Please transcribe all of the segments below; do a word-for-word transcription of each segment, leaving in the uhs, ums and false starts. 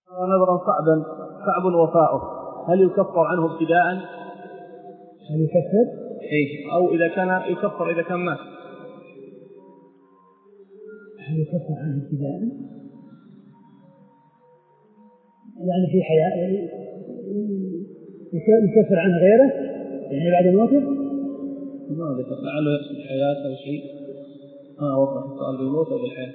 نظرا صعبا صعب وفاؤه هل يكفر عنه ابتداء؟ هل يكفر؟ إيه أو إذا كان يكفر إذا كان مات. هل يكفر عنه ابتداء؟ يعني في حياة يكفر عنه غيره يعني بعد موته؟ ما ذكر لعله يقصد الحياة أو شيء. ما وضح السؤال بالموت أو بالحياة.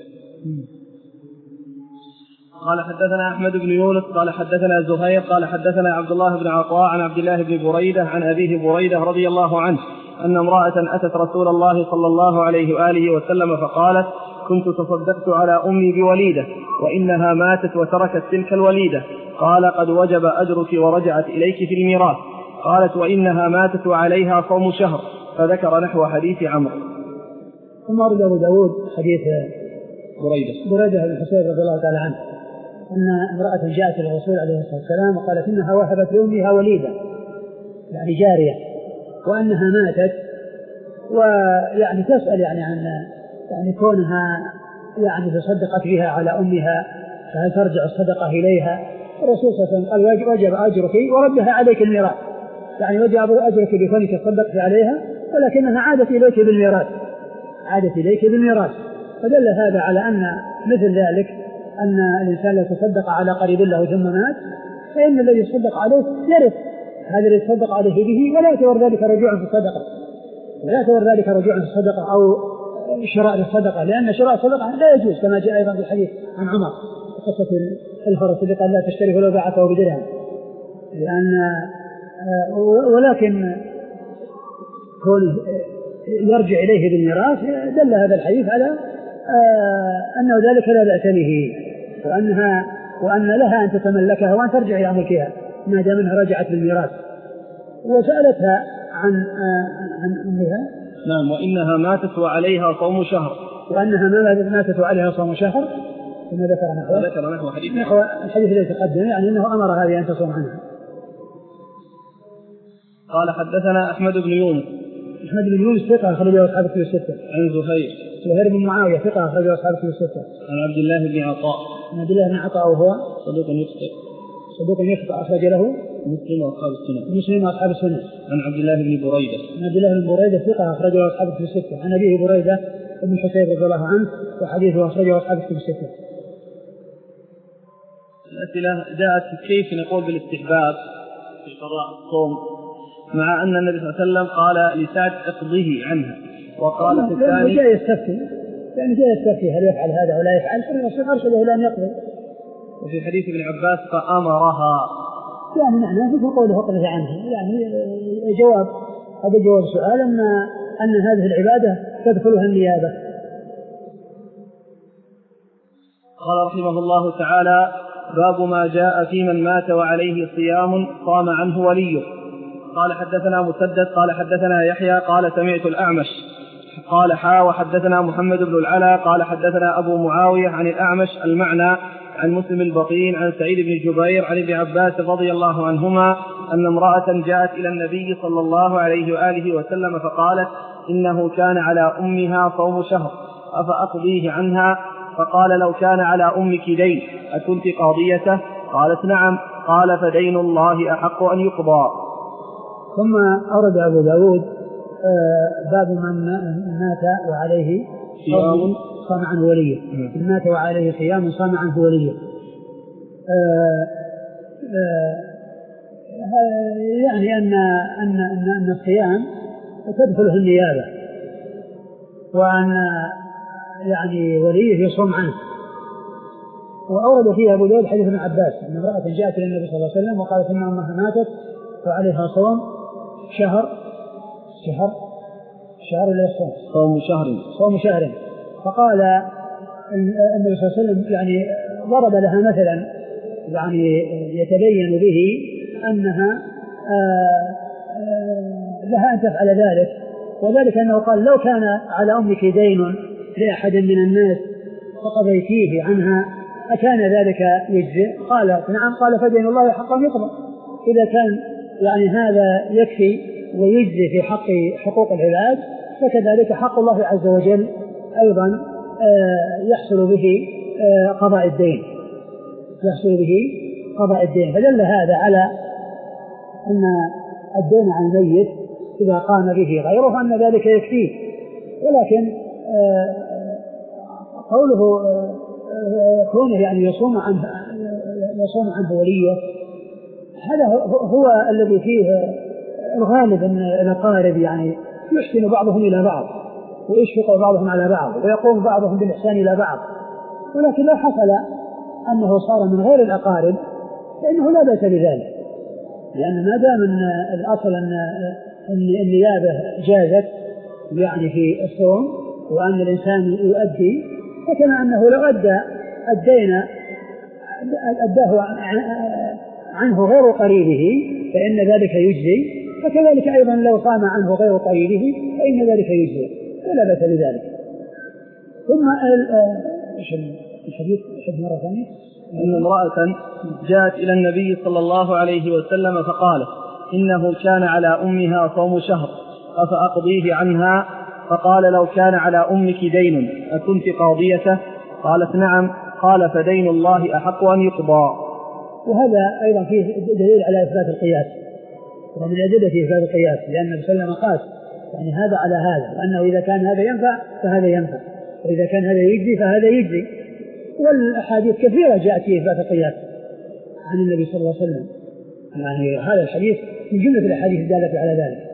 قال حدثنا أحمد بن يونس قال حدثنا زهير قال حدثنا عبد الله بن عطاء عن عبد الله بن بريدة عن أبيه بريدة رضي الله عنه أن امرأة أتت رسول الله صلى الله عليه وآله وسلم فقالت: كنت تصدقت على أمي بوليدة وإنها ماتت وتركت تلك الوليدة. قال: قد وجب أجرك ورجعت إليك في الميراث. قالت: وإنها ماتت وعليها صوم شهر. فذكر نحو حديث عمرو. ثم ورد أبو داود حديث بريدة بريدة بن حصيب رضي الله تعالى عنه أن امرأة جاءت للرسول عليه الصلاة والسلام وقالت إنها وهبت لأمها وليدة يعني جارية وأنها ماتت، ويعني تسأل يعني عن يعني كونها يعني تصدقت بها على أمها فهل ترجع الصدقة إليها؟ الرسول صلى الله عليه وسلم قال: وجب أجرك وردها عليك الميراث، يعني وجب أجرك بكونك تصدقت عليها ولكنها عادت إليك بالميراث عادت إليك بالميراث. فدل هذا على أن مثل ذلك أن الإنسان لو تصدق على قريب له ثم مات فإن الذي يصدق عليه يرث هذا الذي يصدق عليه به، ولا يعتبر ذلك رجوعا في الصدقة ولا يعتبر ذلك رجوعا في الصدقة أو شراء الصدقة، لأن شراء الصدقة لا يجوز كما جاء أيضا في الحديث عن عمر قصة الفرس اللي قال: لا تشتري ولو باعته بدرهم. لأن ولكن كونه يرجع إليه بالميراث دل هذا الحديث على أنه ذلك لا بأس به، وأنها وأن لها أن تتملكها وأن ترجع إلى ملكها ما دام أنها رجعت بالميراث. وسألتها عن عن أمها. نعم. وإنها ماتت وعليها صوم شهر. وأنها ماتت وعليها صوم شهر كما ذكر نحو ذكر نحو حديث نحو الحديث الذي تقدم، يعني أنه أمر هذه أن تصوم عنها. قال حدثنا أحمد بن يونس. أحمد بن يونس ثقة أخرجه أصحاب الكتب الستة. عن زهير. زهير بن معاوية ثقة أخرجه أصحاب الكتب الستة. عن عبد الله بن عطاء. عن عبد الله بن عطاء وهو صدوق يخطئ. صدوق يخطئ أخرج له مسلم وأصحاب السنن. مسلم وأصحاب السنن. عن عبد الله بن بريدة. عن عبد الله بن بريدة ثقة أخرجه أصحاب الكتب الستة. عن أبيه بريدة بن حصيب رضي الله عنه وحديثه أخرجه أصحاب الكتب الستة. الأسئلة جاءت كيف نقول بالاستحباب في قضاء الصوم مع أن النبي صلى الله عليه وسلم قال لسعد اقضيه عنها، وقال في الثاني جاء يستفتي يعني جاء يستفتي هل يفعل هذا ولا يفعل، فالرسول أرشده إلى أن يقضي. وفي حديث ابن عباس فأمرها، يعني معناه في قوله اقضيه عنها، يعني جواب هذا جواب سؤال أن أن هذه العبادة تدخلها النيابة. قال رحمه الله تعالى: باب ما جاء في من مات وعليه صيام صام عنه وليه. قال حدثنا مسدد قال حدثنا يحيى قال سمعت الأعمش قال حا وحدثنا محمد بن العلا قال حدثنا أبو معاوية عن الأعمش المعنى عن مسلم البطين عن سعيد بن جبير عن ابن عباس رضي الله عنهما أن امرأة جاءت إلى النبي صلى الله عليه وآله وسلم فقالت: إنه كان على أمها صوم شهر أفأقضيه عنها؟ فقال: لو كان على أمك دين أكنت قاضيته؟ قالت: نعم. قال: فدين الله أحق أن يقضى. ثم أورد أبو داود باب من مات وعليه صيام صام عنه وليه. من مات وعليه صيام صام عنه وليه. يعني أن أن أن أن الصيام تدخله النيابة، وأن يعني وليه يصوم عنه. وأورد فيها أبو داود حديث ابن عباس أن امرأة جاءت إلى النبي صلى الله عليه وسلم وقالت إن أمها ماتت وعليها صوم شهر شهر شهر ولا صوم صوم شهر صوم شهر فقال النبي صلى الله عليه وسلم يعني ضرب لها مثلا يعني يتبين به أنها آآ آآ لها أن تفعل ذلك، وذلك أنه قال: لو كان على أمك دين لأحد من الناس فقضيتيه عنها أكان ذلك يجزئ؟ قال: نعم. قال: فدين الله حق أن يقضى. إذا كان يعني هذا يكفي ويجزي في حق حقوق العباد، فكذلك حق الله عز وجل أيضا يحصل به قضاء الدين يحصل به قضاء الدين، فدل هذا على أن الدين عن الميت إذا قام به غيره أن ذلك يكفيه. ولكن قوله كونه يعني يصوم عنه يصوم عنه وليه، هذا هو الذي فيه الغالب أن الأقارب يعني يحسن بعضهم إلى بعض ويشفق بعضهم على بعض ويقوم بعضهم بالإحسان إلى بعض. ولكن لو حصل أنه صار من غير الأقارب فإنه لا بأس بذلك، لأن ما دام أن الأصل أن النيابة جازت يعني في الصوم وأن الإنسان يؤدي، فكما أنه لو أدى الدين أداه عنه غير قريبه فإن ذلك يجزي، فكذلك أيضا لو قام عنه غير قريبه فإن ذلك يجزي ولا بأس بذلك. ثم الحديث حد مرة ثانية أن امرأة جاءت إلى النبي صلى الله عليه وسلم فقالت إنه كان على أمها صوم شهر أفأقضيه عنها؟ فقال لو كان على أمك دين أكنت قاضيته؟ قالت نعم. قال فدين الله أحق أن يقضى. وهذا أيضا فيه دليل على إثبات القياس، ومن الأدلة في إثبات القياس، لأن النبي صلى الله عليه وسلم قاس يعني هذا على هذا، وأنه إذا كان هذا ينفع فهذا ينفع، وإذا كان هذا يجزي فهذا يجزي. والأحاديث كثيرة جاءت في إثبات القياس عن النبي صلى الله عليه وسلم، يعني هذا الحديث من جملة الأحاديث الدالة على ذلك.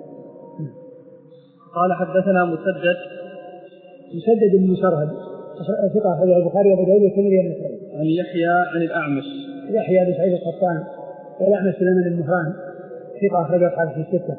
قال حدثنا مسدد مسدد بن مسرهد ثقة أخرجه البخاري وأبو داود والترمذي والنسائي. عن يحيى عن الأعمش يحيى بن سعيد القطان والأعمش سليمان بن مهران ثقة أخرجه أصحابه في الستة.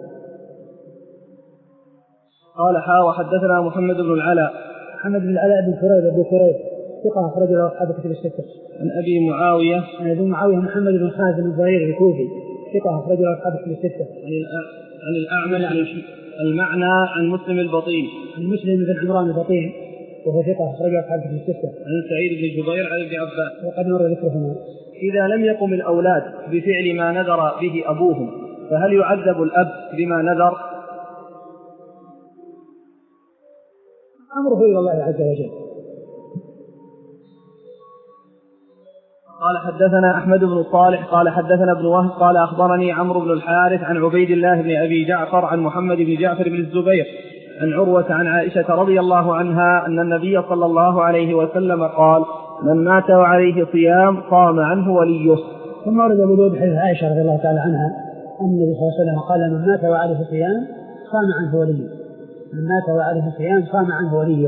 قال حا وحدثنا محمد بن العلاء محمد بن العلاء بن كريب أبو كريب ثقة أخرجه له أصحابه في الستة. عن أبي معاوية عن أبي معاوية محمد بن خازم الظهير الكوفي ثقة أخرجه له أصحابه في الستة. عن الأعمش عن المعنى عن مسلم البطين عن مسلم بن عمران البطين وهو ثقة أخرجه أصحابه في الستة. عن سعيد بن جبير عن ابن عباس وقد مر ذكرهما. إذا لم يقم الأولاد بفعل ما نذر به أبوهم فهل يعذب الأب بما نذر؟ أمره إلى الله عز وجل. قال حدثنا أحمد بن صالح قال حدثنا ابن وهب قال أخبرني عمرو بن الحارث عن عبيد الله بن أبي جعفر عن محمد بن جعفر بن الزبير عن عروة عن عائشة رضي الله عنها أن النبي صلى الله عليه وسلم قال من مات وعليه صيام قام عنه وليه. ثم ورد أبو داود حديث عائشة رضي الله تعالى عنها أن النبي صلى الله عليه وسلم قال من مات وعليه صيام قام عنه وليه. من مات وعليه صيام قام عنه وليه.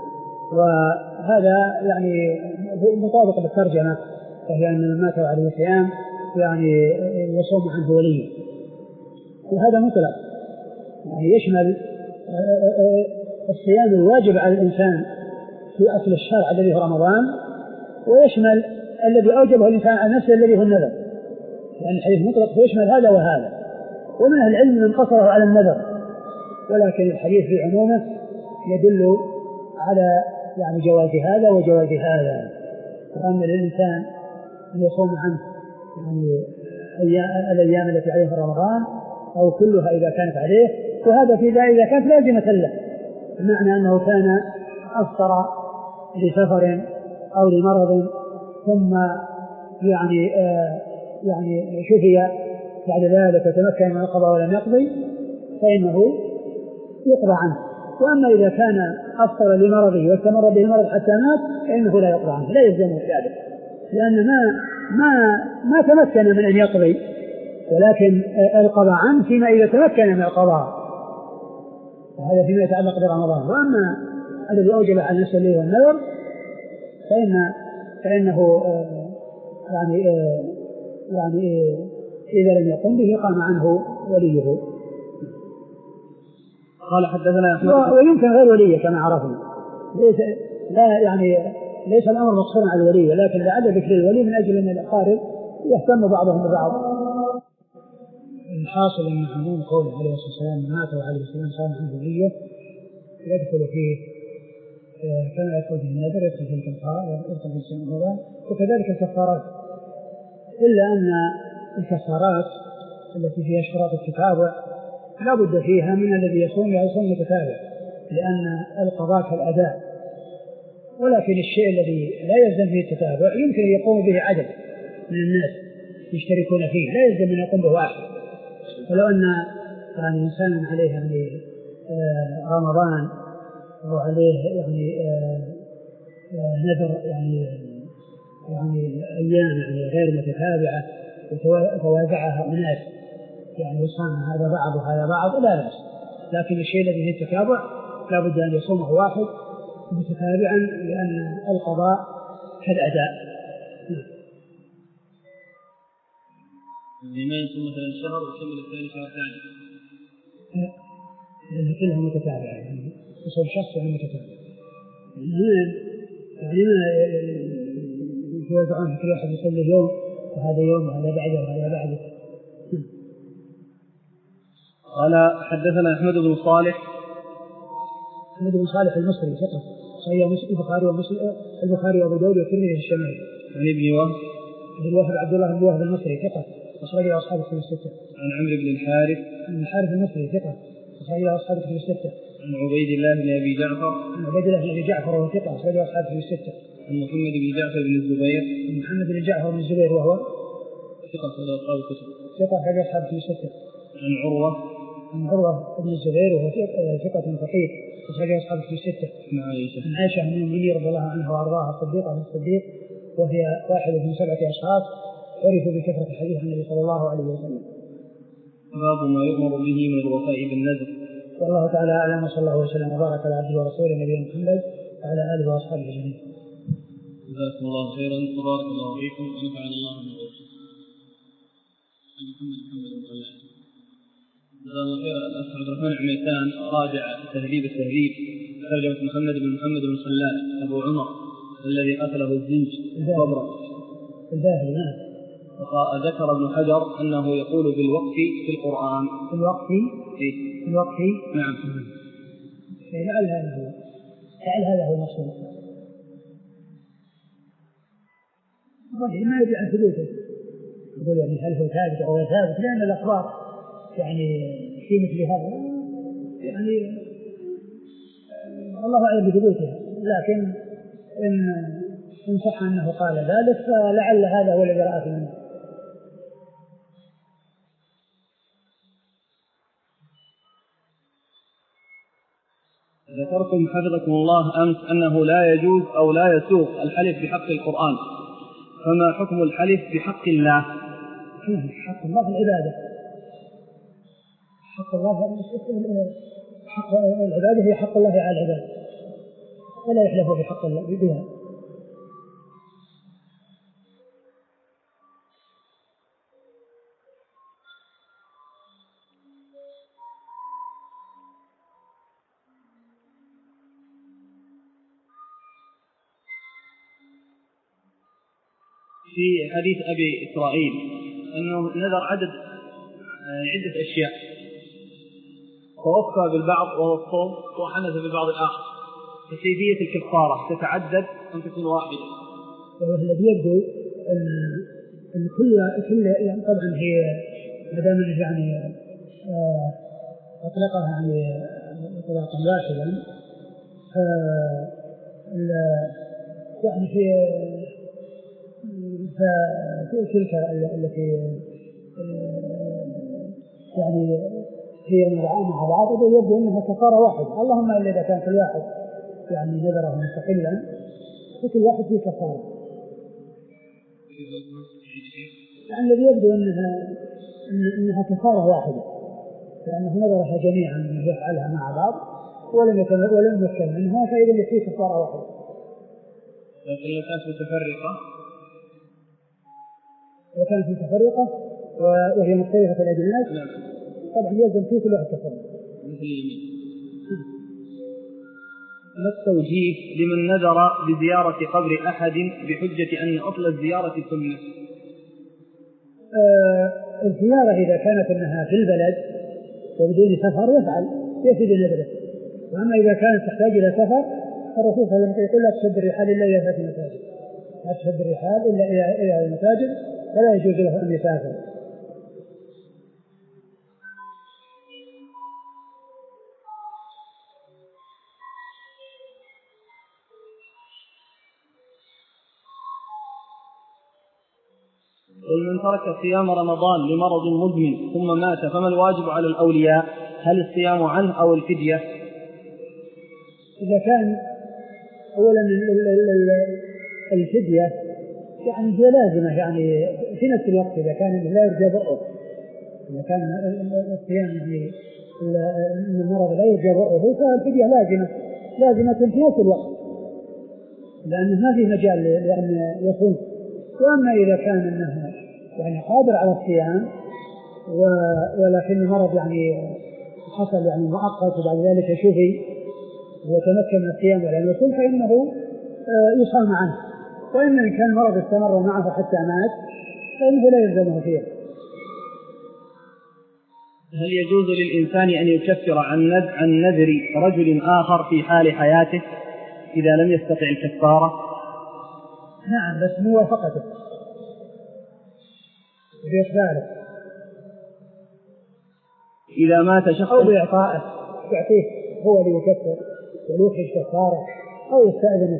وهذا يعني مطابق للترجمة، فهي أن من مات وعليه صيام يعني يصوم عنه وليه، وهذا مطلق يعني يشمل الصيام الواجب على الإنسان في أصل الشرع الذي هو رمضان، ويشمل الذي أوجبه الإنسان على نفسه الذي هو النذر، لأن الحديث مطلق فيشمل هذا وهذا. ومن أهل العلم من قصره على النذر، ولكن الحديث في عمومه يدل على يعني جواز هذا وجواز هذا، وأن للإنسان أن يصوم عنه يعني الأيام التي عليه في رمضان أو كلها إذا كانت عليه، وهذا في ذا إذا كانت لازمة له، بمعنى أنه كان أفطر لسفر أو لمرض ثم يعني آه يعني شفي بعد ذلك وتمكن من القضاء ولم يقضي فإنه يقضى عنه. وأما إذا كان أفطر لمرضه واستمر به المرض حتى مات فإنه لا يقضى عنه، لا يلزمه ذلك، لأن ما ما ما تمكن من أن يقضي، ولكن القضاء عنه فيما إذا تمكن من القضاء، وهذا فيما يتعلق برمضان. وأما الذي أوجب على نفسه الليل والنذر فإن فإنه يعني يعني إذا لم يقم به قام عنه وليه. قال حدثنا أحمد ويمكن غير وليه كما عرفنا، ليس لا يعني ليس الأمر مقصورا على الولي، ولكن لعل ذكر الولي من أجل أن الأقارب يهتم بعضهم ببعض. الحاصل أن عموم قوله عليه الصلاة والسلام من مات وعليه السلام صام عنه وليه يدخل فيه كما يدخل في النذر، يدخل في الكفارة، يدخل في الصيام الرمضان، وكذلك الكفارات، إلا أن الكفارات التي فيها اشتراط التتابع لا بد فيها من الذي يصوم يصوم متتابع، لأن القضاء كالأداء، ولكن الشيء الذي لا يلزم فيه التتابع يمكن أن يقوم به عدد من الناس يشتركون فيه، لا يلزم أن يقوم به واحد. ولو أن يعني إنسان عليه يعني آه رمضان أو عليه يعني آه آه نذر يعني يعني أيام يعني غير متتابعة وتوازعها الناس يعني وصام هذا بعض وهذا بعض لا بأس، لكن الشيء الذي فيه التتابع لا بد أن يصومه واحد متتابعا لأن القضاء كالأداء. لما يصوم مثلا شهر ويكمل الثاني شهر ثاني لأن كلها متتابعة، يعني يصوم شخص يعني متتابع، يعني ما يتوزعون كل واحد يصوم له يوم وهذا يوم وهذا بعده وهذا بعده. قال حدثنا أحمد بن صالح. أحمد بن صالح المصري ثقة صحيح البخاري ومسلم البخاري وأبو داود والترمذي في الشمال. عن ابن وهب ابن وهب عبد الله بن وهب المصري ثقة أخرجه أصحاب الكتب الستة. عن عمرو بن الحارث. عن الحارث المصري ثقة أخرجه أصحاب الكتب الستة. عن عبيد الله بن أبي جعفر. عن عبيد الله بن أبي جعفر وهو ثقة أخرجه أصحاب الكتب الستة. عن محمد بن جعفر بن الزبير. عن محمد بن جعفر بن الزبير وهو ثقة أخرجه أصحاب الكتب. ثقة أخرجه أصحاب الكتب الستة. عن عروة. عن عروة بن الزبير وهو ثقة فقيه أخرجه أصحاب الكتب الستة. عن عائشة. عن عائشة أم المؤمنين رضي الله عنها وأرضاها الصديقة بنت الصديق وهي واحدة من سبعة أشخاص عرفوا بكثرة الحديث عن النبي صلى الله عليه وسلم. باب ما يؤمر به من الوفاء بالنذر. والله تعالى أعلم وصلى الله وسلم وبارك على عبده ورسوله نبينا محمد وعلى آله وأصحابه أجمعين. جزاكم الله خيرا وبارك الله فيكم ونفعنا الله من قولكم. محمد محمد بن خلاد. جزاه الله خيرا. الأخ عبد الرحمن عميتان راجع تهذيب التهذيب ترجمة محمد بن محمد بن خلاد أبو عمر الذي قتله الزنج صبرا. الباهلي نعم. ذكر ابن حجر أنه يقول بالوقف في القرآن. بالوقف إيه؟ بالوقف نعم. لعل هذا هو لعل هذا هو المقصود. ما يدري عن ثبوته، يقول يعني هل هو ثابت أو غير ثابت، لأن الأخبار يعني في مثل هذا يعني الله أعلم بثبوتها، لكن إن إن صح أنه قال ذلك فلعل هذا هو الذي رأى منه. ذكرتم حفظكم الله أمس أنه لا يجوز أو لا يسوغ الحلف بحق القرآن، فما حكم الحلف بحق الله؟ حق الله في العبادة. حق الله حق العبادة هي حق الله على العباد، فلا يحلف بحق الله بها. في حديث أبي إسرائيل أنه نذر عدد عدة أشياء ووفى بالبعض وهو الصوم وحنث بالبعض الآخر، فكيفية الكفارة تتعدد أم تكون واحدة؟ الذي يبدو أن أن كل كل يعني طبعا هي ما دام يعني أطلقها يعني إطلاقا واحدا ف يعني في فتلك التي يعني هي مرعاة مع بعض يبدو أنها كفارة واحدة، اللهم إلا إذا كان كل واحد يعني نذره مستقلا وكل واحد فيه كفارة. يعني الذي يبدو أنها أنها كفارة واحدة لأنه نذرها جميعا أنه يفعلها مع بعض ولم يكن ولم يكن منها، فإذا فيه كفارة واحدة. لكن لو كانت متفرقة وكانت متفرقة وهي مختلفة الأجناس نعم. طبعا يلزم فيه كل واحد كفارة. مثل اليمين. ما التوجيه لمن نذر بزيارة قبر أحد بحجة أن أصل الزيارة سنة؟ آه الزيارة إذا كانت أنها في البلد وبدون سفر يفعل يفيد نذره، وأما إذا كانت تحتاج إلى سفر فالرسول صلى الله عليه وسلم يقول لا تشد الرحال إلا إلى ثلاث مساجد، لا تشد الرحال إلا إلى المساجد فلا يجوز له أن يسافر. ومن ترك صيام رمضان لمرض مزمن ثم مات فما الواجب على الأولياء؟ هل الصيام عنه أو الفدية؟ إذا كان أولا الفدية يعني هي لازمة يعني في نفس الوقت إذا كان لا يرجى برؤه، إذا كان الصيام يعني المرض لا يرجى برؤه فالفدية لازمة لازمة في نفس الوقت لأنه ما في مجال لأن يصوم. وأما إذا كان أنه يعني قادر على الصيام ولكن المرض يعني حصل يعني مؤقت وبعد ذلك شفي وتمكن من الصيام ولا يصوم فإنه يصام عنه. وإن كان المرض استمر معه حتى مات فإنه لا يلزمه فيه. هل يجوز للإنسان أن يكفر عن نذر رجل آخر في حال حياته إذا لم يستطع الكفارة؟ نعم بس موافقته بإقباله إذا مات شخص أو بإعطائه يعطيه هو اللي يكفر ويخرج كفارة أو يستأذنه.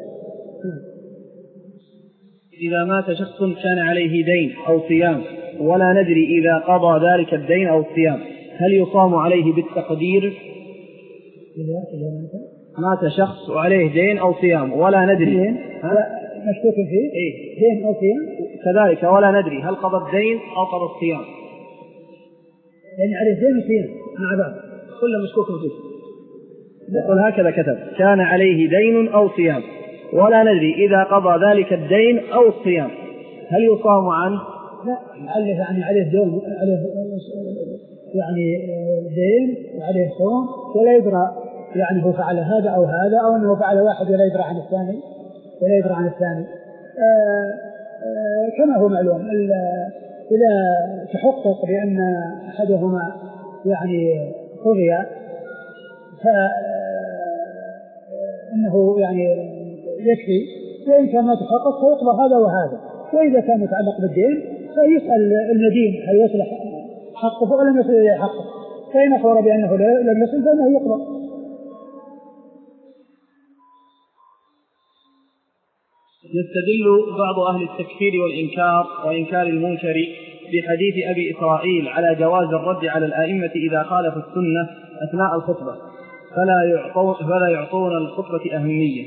إذا مات شخص كان عليه دين أو صيام ولا ندري إذا قضى ذلك الدين أو الصيام هل يصام عليه بالتقدير؟ إذا إذا مات مات شخص وعليه دين أو صيام ولا ندري مشكوك فيه إيه؟ دين أو صيام كذلك ولا ندري هل قضى الدين أو قضى الصيام يعني عليه دين وصيام مع بعض كل مشكوك فيه. يقول هكذا كتب كان عليه دين أو صيام ولا ندري إذا قضى ذلك الدين أو الصيام هل يصام عنه؟ لا عليه يعني عليه دين عليه يعني دين وعليه صوم ولا يدرى يعني هو فعل هذا أو هذا أو أنه فعل واحد ولا يدرى عن الثاني ولا يدرى عن الثاني. آآ آآ كما هو معلوم إذا تحقق بأن أحدهما يعني قضي فإنه يعني يكفي وإن كان ما تحقق فيقضى هذا وهذا. وإذا كان يتعلق بالدين فيسأل المدين هل يصلح حقه أو لم يصل إليه حقه فإن أخبر بأنه لم يصل فإنه يقضى. يستدل بعض أهل التكفير والإنكار وإنكار المنكر بحديث أبي إسرائيل على جواز الرد على الآئمة إذا خالف السنة أثناء الخطبة فلا يعطون, فلا يعطون الخطبة أهمية.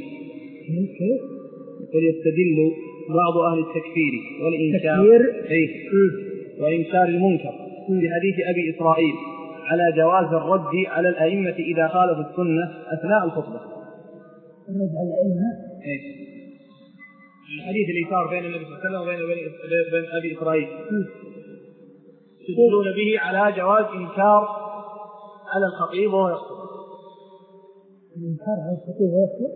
ويستدل بعض أهل التكفير والإنكار إيه؟ وإنكار المنكر بحديث أبي إسرائيل على جواز الرد على الآئمة إذا خالف السنة أثناء الخطبة. الرد على الآئمة إيه؟ الحديث اللي صار بين النبي صلى الله عليه وسلم وبين بين أبي إسرائيل يستدلون به على جواز إنكار على الخطيب وهو يخطب. إنكار على الخطيب وهو يخطب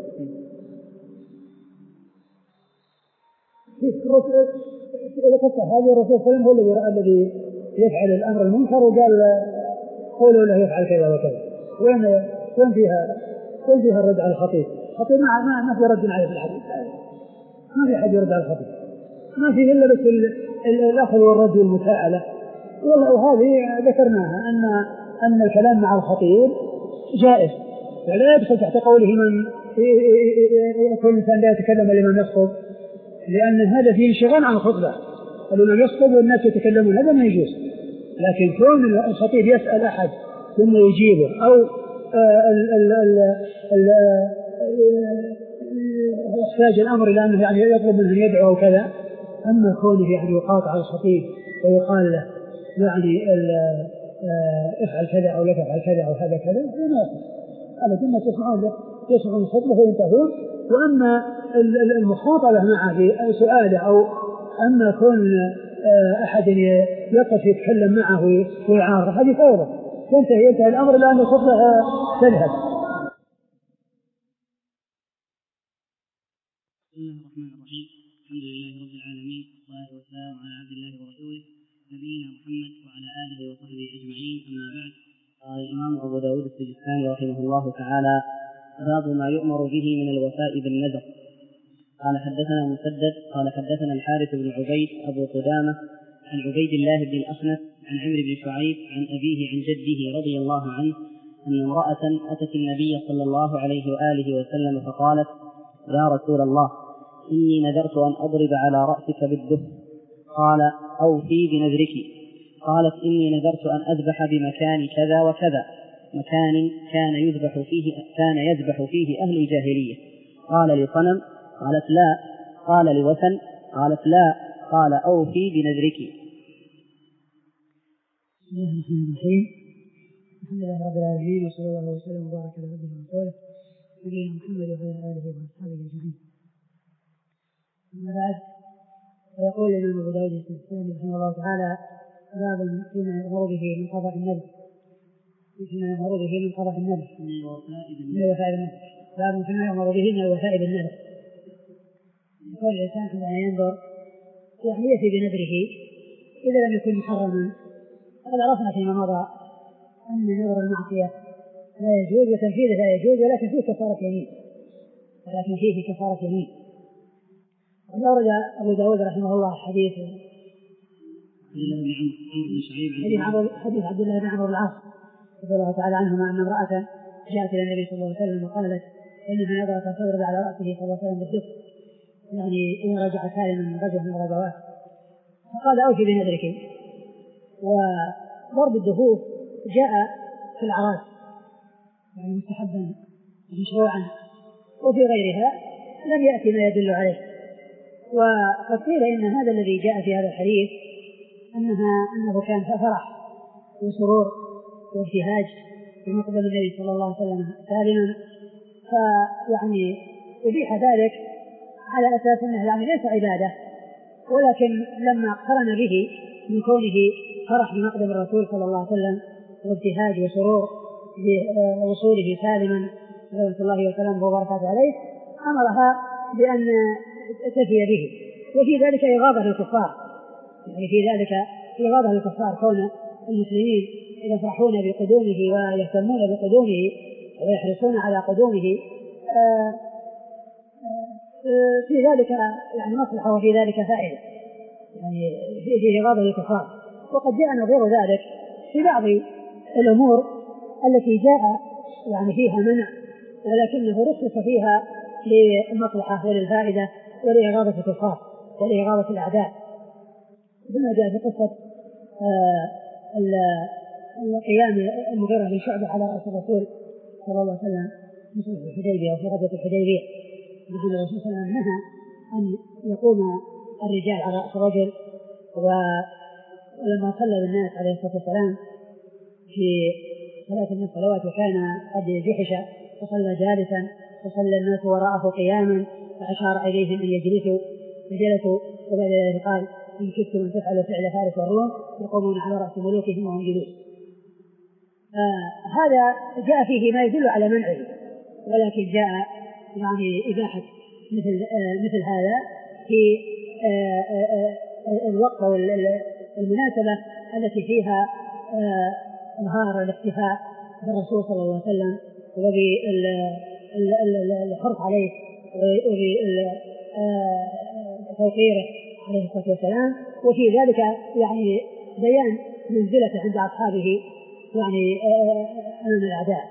إذا قصة هذه الرسول صلى الله عليه وسلم هو الذي يفعل الأمر المنكر وقال قولوا له يفعل كذا وكذا. وين وين فيها وين فيها الرد على الخطيب؟ الخطيب ما ما في رد عليه في الحديث ما في حد يرد على الخطيب ما في إلا بس الأخذ والرد والمساءلة. وهذه ذكرناها أن أن الكلام مع الخطيب جائز ولا يدخل تحت قوله من كل إنسان لا يتكلم الإمام يخطب لأن هذا فيه انشغال عن الخطبة. الإمام يخطب والناس يتكلمون هذا ما يجوز. لكن كون الخطيب يسأل أحد ثم يجيبه أو يحتاج الأمر إلى أنه يعني يطلب منه يدعو أو كذا. أما كونه يعني يقاطع الخطيب ويقال له يعني افعل كذا أو لا تفعل كذا أو هذا كذا فما أبدا ما تسمعون له يسمعون الخطبة وينتهون. وأما المخاطبة معه في سؤاله أو أما كون أحد يقف يتكلم معه ويعارض هذه فوضى ينتهي ينتهي الأمر لأن الخطبة تذهب. بسم الله الرحمن الرحيم. الحمد لله رب العالمين والصلاة والسلام على عبد الله ورسوله نبينا محمد وعلى آله وصحبه أجمعين. أما بعد قال الإمام أبو داود السجستاني رحمه الله تعالى باب ما يؤمر به من الوفاء بالنذر. قال حدثنا مسدد قال حدثنا الحارث بن عبيد أبو قدامة عن عبيد الله بن الأخنس عن عمرو بن شعيب عن أبيه عن جده رضي الله عنه أن امرأة أتت النبي صلى الله عليه وآله وسلم فقالت يا رسول الله إني نذرت أن أضرب على رأسك بالدف. قال أوفي بنذرك. قالت إني نذرت أن أذبح بمكان كذا وكذا، مكان كان يذبح فيه كان يذبح فيه أهل الجاهلية. قال لصنم؟ قالت لا. قال لوثن؟ قالت لا. قال أوفي بنذرك. بسم الله الرحمن الرحيم. الحمد لله رب العالمين، وصلى الله وسلم وبارك على عبده ورسوله نبينا محمد وعلى آله وأصحابه أجمعين. أما بعد، فيقول الإمام أبو داود السجستاني رحمه الله تعالى: باب فيما يؤمر به من قضاء النذر، فيما يؤمر به من قضاء النذر من الوفاء بالنذر. باب فيما يؤمر به من الوفاء بالنذر. يقول الإنسان حينما ينظر يعني يفي بنذره إذا لم يكن محرما. وقد عرفنا فيما مضى أن نذر المعصية لا يجوز وتنفيذه لا يجوز، ولكن فيه كفارة يمين، ولكن فيه كفارة يمين. وقد أورد أبو داود رحمه الله حديث حديث عبد الله بن عمرو بن العاص رضي الله تعالى عنهما أن امرأة جاءت إلى النبي صلى الله عليه وسلم وقالت إنها نذرت أن تضرب على رأسه صلى الله عليه وسلم بالدف، يعني إن رجع سالما من غزوة من الغزوات، فقال أوفي بنذرك. وضرب الدفوف جاء في الأعراس يعني مستحبا مشروعا، وفي غيرها لم يأتي ما يدل عليه. وقد قيل إن هذا الذي جاء في هذا الحديث أنها أنه كان فرح وسرور وابتهاج بمقدم النبي صلى الله عليه وسلم سالما، فيعني أبيح ذلك على أساس أنه يعني ليس عبادة، ولكن لما قرن به من كونه فرح بمقدم الرسول صلى الله عليه وسلم وابتهاج وسرور بوصوله سالما صلى الله وسلم وبركاته عليه، أمرها بأن تفي به. وفي ذلك إغاظة للكفار، يعني في ذلك إغاظة للكفار كون المسلمين يفرحون بقدومه ويهتمون بقدومه ويحرصون على قدومه، في ذلك يعني مصلحة وفي ذلك فائدة، يعني فيه إغاظة للكفار. وقد جاء نظير ذلك في بعض الأمور التي جاء يعني فيها منع، ولكنه رخص فيها للمصلحة وللفائدة ولإغاظة الكفار ولإغاظة الأعداء، كما جاء في قصة القيام المغيرة بن شعبة على رأس الرسول صلى الله عليه وسلم في صلح الحديبية وفي غزوة الحديبية، بأن الرسول صلى الله عليه وسلم نهى أن يقوم الرجال على رأس الرجل. ولما صلى بالناس عليه الصلاة والسلام في صلاة من الصلوات وكان قد جحش وصلى جالسا وصلى الناس وراءه قياما فأشار إليهم أن يجلسوا فجلسوا، وبعد ذلك قال: إن كدتم أن تفعلوا فعل فارس والروم يقومون على رأس ملوكهم وهم جلوس. آه هذا جاء فيه ما يدل على منعه، ولكن جاء يعني إباحة مثل آه مثل هذا في آه آه الوقت والمناسبة التي فيها إظهار الاحتفاء بالرسول صلى الله عليه وسلم وبالحرص عليه وبتوقيره عليه الصلاة والسلام، وفي ذلك يعني بيان منزلته عند أصحابه يعني أمام الأعداء.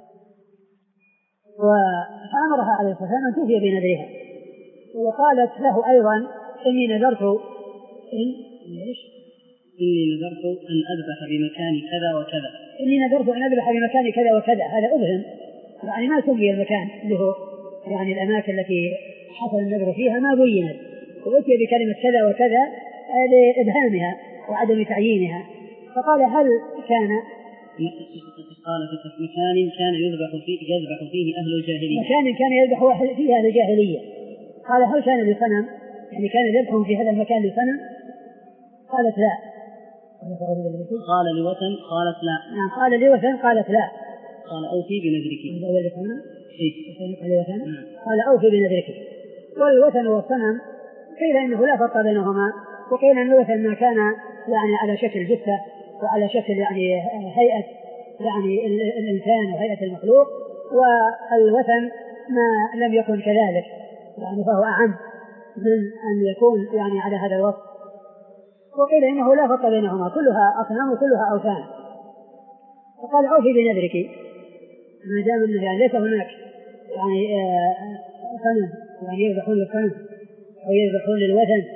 فأمرها عليه الصلاة والسلام أن توفي بنذرها، وقالت له أيضا: إني نذرت إن إني نذرت أن أذبح بمكان كذا وكذا. إني نذرت أن أذبح بمكان كذا وكذا، هذا أبهم، يعني ما سمي المكان اللي هو يعني الأماكن التي حصل النذر فيها ما بينت، وأتي بكلمة كذا وكذا لإبهامها وعدم تعيينها. فقال: هل كان قال في مكان كان يذبح فيه يذبح فيه أهل الجاهلية، مكان كان يذبح فيه أهل الجاهلية. قال: هل كان لصنم، يعني كان يذبحهم في هذا المكان لصنم؟ قالت لا. قال لوثن؟ قالت لا. نعم قال لوثن قالت لا. قال أوفي بنذرك. الأول لصنم قال لوثن قال أوفي بنذرك. والوثن والصنم قيل إنه لا فرق بينهما، وقيل أن الوثن ما كان يعني على شكل جثة وعلى شكل يعني هيئة يعني الإنسان وهيئة المخلوق، والوثن ما لم يكن كذلك يعني فهو أعم من أن يكون يعني على هذا الوصف. وقيل إنه لا فرق بينهما، كلها أصنام وكلها أوثان. فقال: أوفي بنذرك، ما دام أنه يعني ليس هناك يعني صنم يعني يذبحون للصنم أو يذبحون للوثن،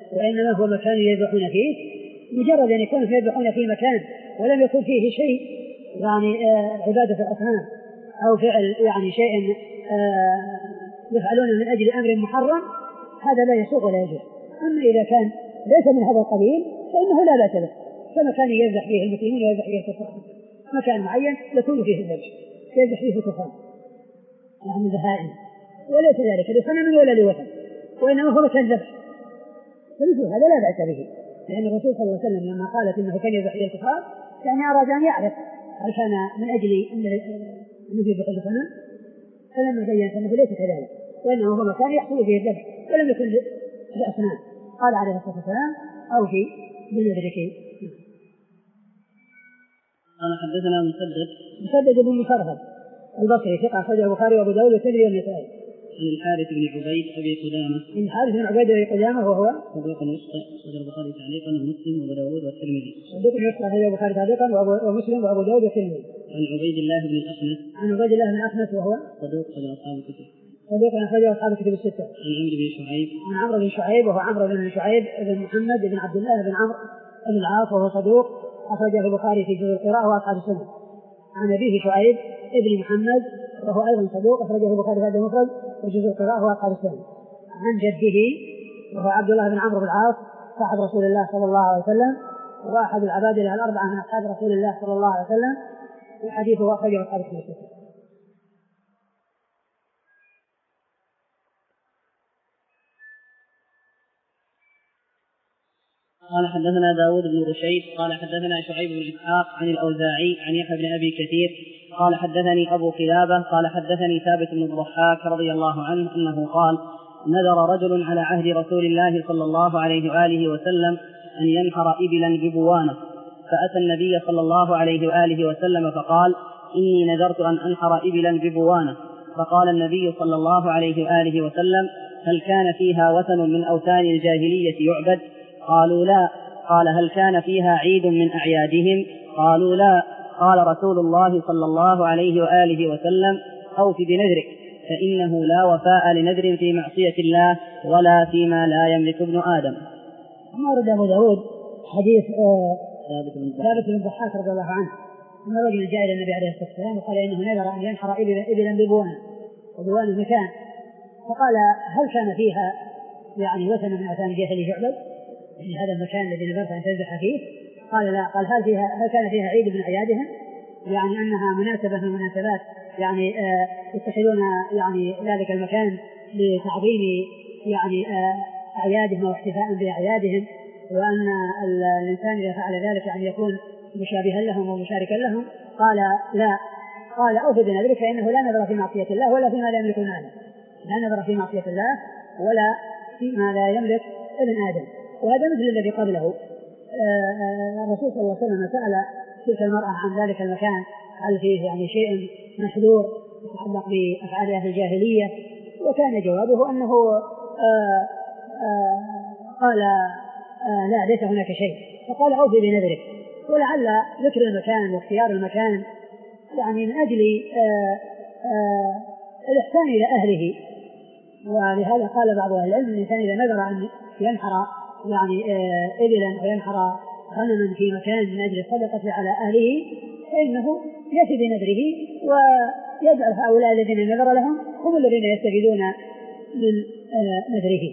وإنما هو مكان يذبحون فيه، مجرد أن يكون يذبحون في مكان ولم يكن فيه شيء يعني آه عبادة الأصنام أو فعل يعني شيء آه يفعلونه من أجل أمر محرم، هذا لا يسوغ ولا يجوز. أما إذا كان ليس من هذا القبيل فإنه لا بأس به، كمكان يذبح فيه المسلمون ويذبح فيه الكفار، مكان معين يكون فيه الذبح يذبح فيه الكفار يعني البهائم، وليس ذلك لصنم ولا لوثن، وإنما هو مكان ذبح، فمثل هذا لا بأس به، لأن الرسول صلى الله عليه وسلم لما قالت إنه كان يذبح فيه الكفار يعني أراد أن يعرف هل كان من أجل أنه يذبح الصنم، فلما بين أنه ليس كذلك، وإنه هو مكان يحصل فيه الذبح ولم يكن لأصنام. قال عليه الصلاة والسلام أوفي بنذرك. قال حدثنا مسدد مسدد بن مسرهد البصري ثقة أخرجه البخاري وأبو داود والترمذي والنسائي. عن الحارث بن عبيد أبي قدامة. عن الحارث بن عبيد أبي قدامة وهو صدوق يخطئ، أخرجه البخاري تعليقا ومسلم وأبو داود والترمذي. صدوق يخطئ، أخرجه البخاري تعليقا ومسلم وأبو داود والترمذي. عن عبيد الله بن الأخنس. عن عبيد الله بن الأخنس وهو صدوق أخرجه أصحاب الكتب. صدوق أخرجه أصحاب الكتب الستة. عن عمرو بن شعيب. عن عمرو بن شعيب وهو عمرو بن شعيب بن محمد بن عبد الله بن عمرو بن العاص وهو صدوق، أخرجه البخاري في جزء القراءة وأصحاب السنة. عن أبيه شعيب ابن محمد وهو أيضا صدوق، أخرجه البخاري في المفرد وجزء القراءة وأصحاب السنة. عن جده وهو عبد الله بن عمرو بن العاص صاحب رسول الله صلى الله عليه وسلم وأحد العباد الأربعة من أصحاب رسول الله صلى الله عليه وسلم، وحديثه أخرجه أصحاب السنة. قال حدثنا داود بن رشيد قال حدثنا شعيب بن إسحاق عن الأوزاعي عن يحيى بن أبي كثير قال حدثني أبو قلابة قال حدثني ثابت بن الضحاك رضي الله عنه أنه قال نذر رجل على عهد رسول الله صلى الله عليه وآله وسلم أن ينحر إبلا ببوانة، فأتى النبي صلى الله عليه وآله وسلم فقال إني نذرت أن أنحر إبلا ببوانة، فقال النبي صلى الله عليه وآله وسلم هل كان فيها وثن من أوثان الجاهلية يعبد؟ قالوا لا. قال هل كان فيها عيد من أعيادهم؟ قالوا لا. قال رسول الله صلى الله عليه وآله وسلم أوف بنذرك، فإنه لا وفاء لنذر في معصية الله ولا فيما لا يملك ابن آدم. ورد أبو داود حديث ثابت بن الضحاك رضي الله عنه أن رجل جاء إلى النبي عليه الصلاة والسلام وقال إنه نذر أن ينحر إبلا ببوانة، وبوانة مكان، فقال هل كان فيها يعني وثن من أوثان الجاهلية يعبد؟ يعني هذا المكان الذي نذرت أن تذبح فيه؟ قال لا. قال هل فيها هل كان فيها عيد من أعيادهم؟ يعني أنها مناسبة من المناسبات يعني آه يتخذون يعني ذلك المكان لتعظيم يعني آه أعيادهم واحتفاء بأعيادهم، وأن الإنسان إذا فعل ذلك يعني يكون مشابها لهم ومشاركا لهم. قال لا. قال أوف بنذرك، فإنه لا نذر في معصية الله ولا فيما لا يملك آدم، لا نذر في معصية الله ولا فيما لا يملك ابن آدم. وهذا مثل الذي قبله. الرسول صلى الله عليه وسلم سأل تلك المرأة عن ذلك المكان هل فيه يعني شيء محذور يتعلق بأفعال أهل الجاهلية، وكان جوابه أنه آآ آآ قال آآ لا ليس هناك شيء. فقال أوفي بنذرك، ولعل ذكر المكان واختيار المكان يعني من أجل آآ آآ الإحسان إلى أهله، ولهذا قال بعض أهل العلم الإنسان إذا نذر أن ينحر يعني إبلا أو ينحر غنما في مكان من أجل الصدقة على أهله فإنه يأتي بنذره ويجعل هؤلاء الذين نذر لهم هم الذين يستفيدون من نذره.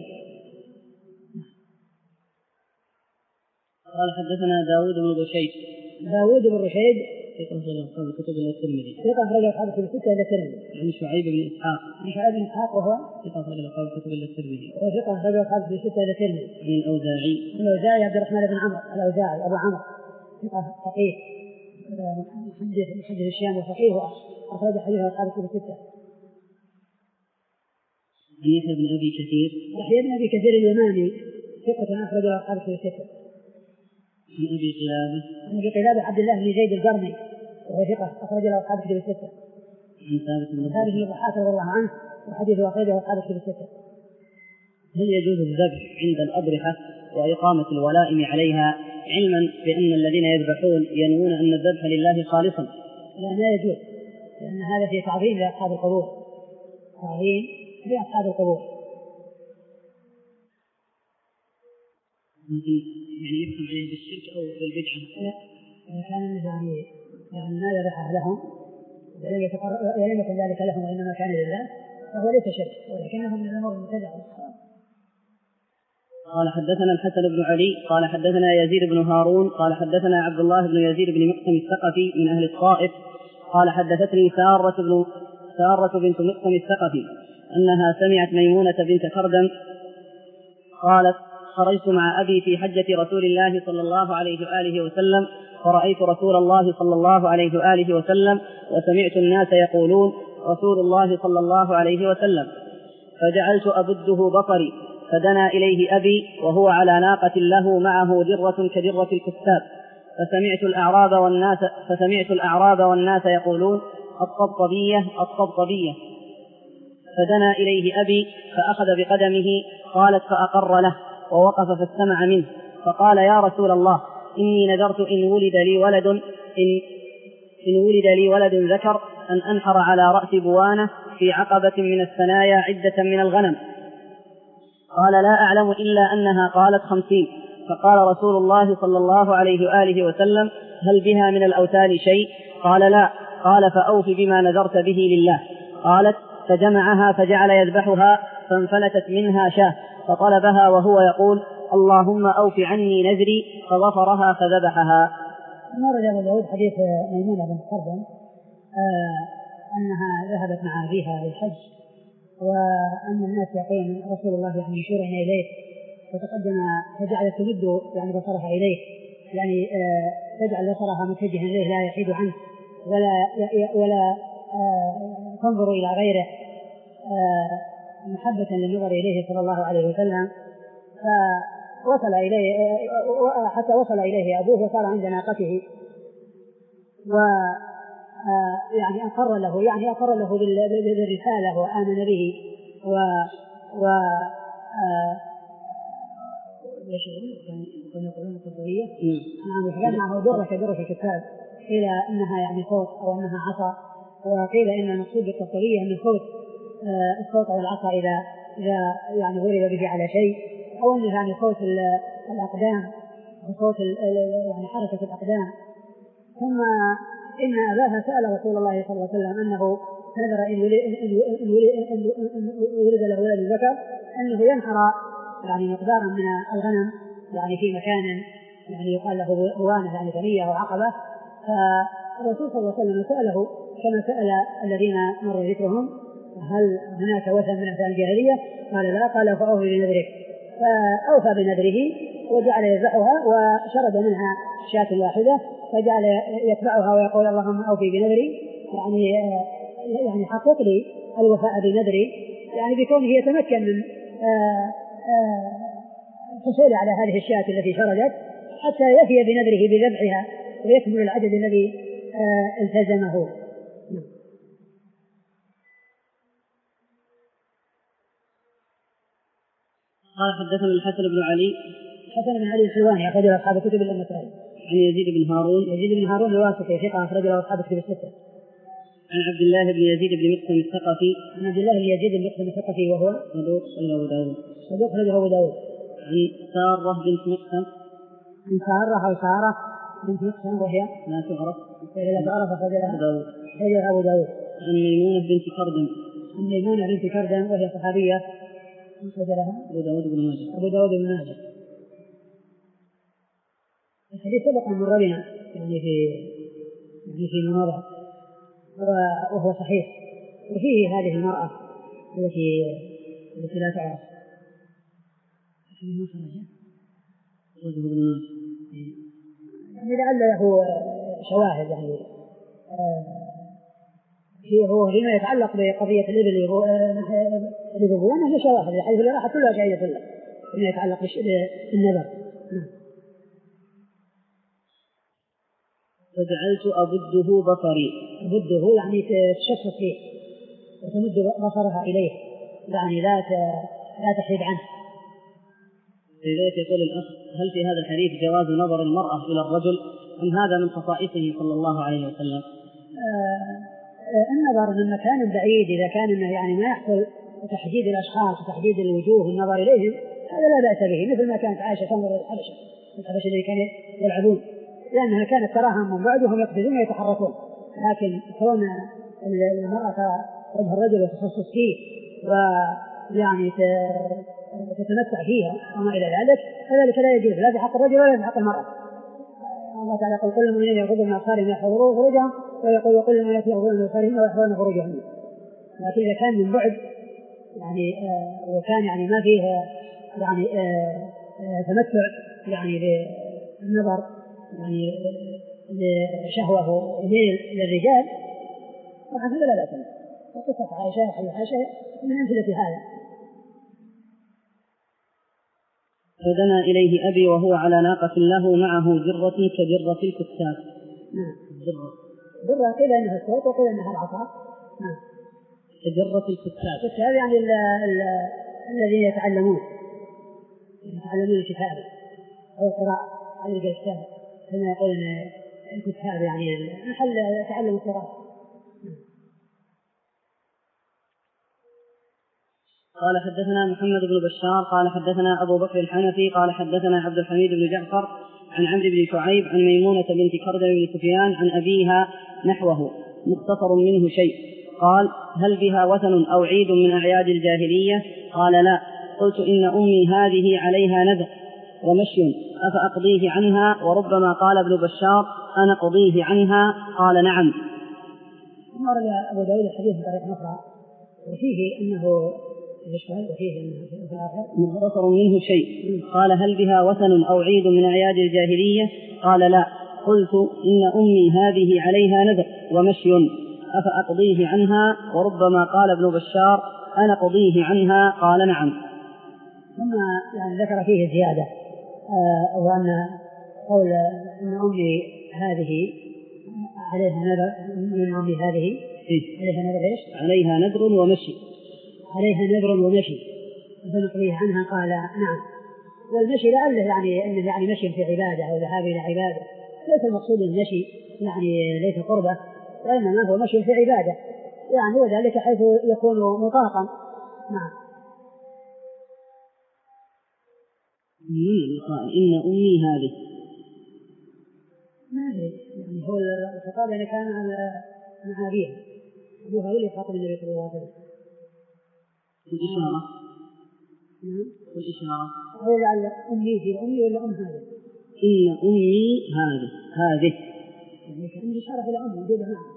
قال حدثنا داود بن رشيد. داود بن رشيد ثقة أخرجه أصحاب الكتب إلا الترمذي. ثقة أخرجه أصحاب الكتب الستة إلا الترمذي. عن شعيب بن إسحاق. عن شعيب بن إسحاق وهو ثقة أخرجه أصحاب الكتب إلا الترمذي. وثقة أخرجه أصحاب الكتب الستة إلا الترمذي. عن الأوزاعي. عن الأوزاعي عبد الرحمن بن عمرو الأوزاعي أبو عمرو ثقة فقيه محدث محدث الشام وفقيه أخرج حديثه أصحاب الكتب الستة. عن يحيى بن أبي كثير. يحيى بن أبي كثير اليماني ثقة أخرجه أصحاب الكتب الستة. عن أبي قلابة. عن أبي قلابة عبد الله بن زيد القرني وهو ثقة أخرج له أصحاب الكتب الستة. عن ثابت بن ثابت بن الضحاك رضي الله عنه وحديثه أخرجه أصحاب الكتب الستة. هل يجوز الذبح عند الأضرحة وإقامة الولائم عليها علما بأن الذين يذبحون ينوون أن الذبح لله خالصا؟ لا ما يجوز، لأن هذا في تعظيم لأصحاب القبور، تعظيم لأصحاب القبور. ممكن يعني يحكم عليه بالشرك أو بالبدعة؟ لا، إذا كان يعني يعني ما ذبحه لهم ولم يكن ذلك لهم وإنما كان لله فهو ليس شرك، ولكنه من الأمور المبتدعة. قال حدثنا الحسن بن علي قال حدثنا يزيد بن هارون قال حدثنا عبد الله بن يزيد بن مقسم الثقفي من أهل الطائف قال حدثتني سارة بن سارة بنت مقسم الثقفي أنها سمعت ميمونة بنت كردم قالت خرجت مع أبي في حجة رسول الله صلى الله عليه وآله وسلم فرأيت رسول الله صلى الله عليه وآله وسلم وسمعت الناس يقولون رسول الله صلى الله عليه وسلم فجعلت أبده بصري فدنا إليه أبي وهو على ناقة له معه درة كدرة الكتاب فسمعت الأعراب والناس فسمعت الأعراب والناس يقولون الطبطبية الطبطبية فدنا إليه أبي فأخذ بقدمه قالت فأقر له ووقف فاستمع منه فقال يا رسول الله إني نذرت إن ولد لي ولد إن, إن ولد لي ولد ذكر أن أنحر على رأس بوانة في عقبة من الثنايا عدة من الغنم. قال لا أعلم إلا أنها قالت خمسين. فقال رسول الله صلى الله عليه وآله وسلم هل بها من الأوثان شيء؟ قال لا. قال فأوف بما نذرت به لله. قالت فجمعها فجعل يذبحها فانفلتت منها شاة فطلبها وهو يقول اللهم أوف عني نذري فغفرها فذبحها. مر أبو داود حديث ميمونة بنت كردم آه أنها ذهبت مع أبيها للحج وأن الناس يقولون رسول الله يعني يشيرون إليه فتقدم فجعلت تمد يعني بصرها إليه يعني آه تجعل بصرها متجها إليه لا يحيد عنه ولا ولا آه تنظر إلى غيره آه محبة للنظر إليه صلى الله عليه وسلم. فوصل إليه حتى وصل إليه أبوه وصار عند ناقته و يعني أقر له يعني أقر له بالرسالة وآمن به و و ايش يقولون يقولون الطبيعية نعم وكان معه درة كدرة الكتاب قيل إنها يعني صوت أو أنها عصا وقيل إن المقصود بالطبيعية أن صوت الصوت أو العصا إذا إذا يعني ضرب به على شيء أو أنه يعني صوت الأقدام وصوت يعني حركة الأقدام. ثم إن أباها سأل رسول الله صلى الله عليه وسلم أنه نذر إن ولد له ولد ذكر أنه ينحر يعني مقدارا من الغنم يعني في مكان يعني يقال له بوانة يعني ثنية أو عقبة. فالرسول صلى الله عليه وسلم سأله كما سأل الذين مر ذكرهم هل هناك وثن من أوثان الجاهلية؟ قال لا. قال فأوفي بنذرك. فأوفى بنذره وجعل يذبحها وشرد منها شاة واحدة فجعل يتبعها ويقول اللهم أوفي بنذري يعني يعني حقق لي الوفاء بنذري يعني بكونه يتمكن من الحصول على هذه الشاة التي شردت حتى يفي بنذره بذبحها ويكمل العدد الذي التزمه. قال حدثنا الحسن بن علي حسن بن علي الحلواني أخرج له أصحاب الكتب إلا النسائي. عن يزيد بن هارون يزيد بن هارون الواسطي ثقة أخرج له أصحاب الكتب الستة. عن عبد الله بن يزيد بن مقسم الثقفي عن عبد الله بن يزيد بن مقسم الثقفي وهو صدوق أخرجه أبو داود صدوق أخرجه أبو داود. عن سارة بنت مقسم عن سارة أو سارة بنت مقسم وهي لا تعرف لا تعرف أخرجها أخرجها أبو داود. عن ميمونة بنت كردم عن ميمونة بنت كردم وهي صحابية أخرج لها أبو داود بن ماجه أبو داود بن ماجه. الحديث سبق أن مر بنا يعني في يعني في مناظر وهو صحيح وفيه هذه المرأة التي التي لا تعرف يعني لعل له شواهد يعني فيه هو فيما يتعلق بقضية الإبل الإبل له شواهد الحديث اللي راح كلها شاهدة كلها فيما يتعلق بالنذر. فجعلت أبده بصري أبده يعني تشفق فيه وتمد بصرها إليه يعني لا لا تحيد عنه. لذلك يقول الأخ هل في هذا الحديث جواز نظر المرأة إلى الرجل أم هذا من خصائصه صلى الله عليه وسلم؟ آه النظر من مكان بعيد إذا كان إنه يعني ما يحصل تحديد الأشخاص وتحديد الوجوه والنظر إليهم هذا لا بأس به، مثل ما كانت عائشة تنظر الحبشة الحبشة الذين كانوا يلعبون، لأنها كانت تراهم من بعدهم يقفزون ويتحركون، لكن كون المرأة وجه الرجل وتخصص فيه ويعني تتمتع فيها وما إلى ذلك، فذلك لا يجوز لا في حق الرجل ولا في حق المرأة. الله تعالى يقول كل المؤمنين يغضوا من أبصارهم ويحفظوا فروجهم، ويقول وكل المؤمنات يغضون من أبصارهن ويحفظن فروجهن. لكن إذا كان من بعد يعني آه وكان يعني ما فيه يعني آه آه تمتع يعني للنظر يعني لشهوة وميل للرجال، طبعا هذا لا بأس به. وقصة عائشة وحديث عائشة من أمثلة هذا. فدنا إليه أبي وهو على ناقة له معه جرة كجرة الكتاب. نعم. جرة. جرة قيل إنها الصوت وقيل إنها العصا. نعم. كجرة الكتاب. الكتاب يعني ال ال الذين يتعلمون يتعلمون الكتابة أو القراءة على الكتاب، كما يقول إن الكتاب يعني محل تعلم القراءة. قال حدثنا محمد بن بشار قال حدثنا أبو بكر الحنفي قال حدثنا عبد الحميد بن جعفر عن عمرو بن شعيب عن ميمونة بنت كردم بن سفيان عن أبيها نحوه مختصر منه شيء. قال هل بها وثن أو عيد من أعياد الجاهلية؟ قال لا. قلت إن أمي هذه عليها نذر ومشي أفأقضيه عنها؟ وربما قال ابن بشار أنا قضيه عنها. قال نعم. مر أبو داود الحديث بطريقة أخرى وفيه أنه مختصر منه شيء. قال هل بها وثن أو عيد من أعياد الجاهلية؟ قال لا. قلت إن أمي هذه عليها نذر ومشي أفأقضيه عنها؟ وربما قال ابن بشار أنا قضيه عنها. قال نعم. ثم يعني ذكر فيه زيادة آه وأن قول إن أمي هذه عليها نذر من أمي هذه عليها نذر إيش؟ عليها نذر ومشي عليها نذر ومشي فنقضيه عنها. قال نعم. والمشي لعله يعني أنه يعني مشي في عبادة أو ذهاب إلى عبادة، ليس المقصود المشي يعني ليس قربة، وإنما هو مشي في عبادة يعني وذلك حيث يكون مطاقا. نعم. إن أمي هذه ما أدري يعني هو الخطاب يعني كان مع أبيها أبوها ولي خاطب النبي صلى الله عليه وسلم. والإشارة والإشارة هو لعل أمي في أمي ولا أم هذا؟ إن أمي هذه هذه يعني كأن الإشارة إلى أم موجودة معه.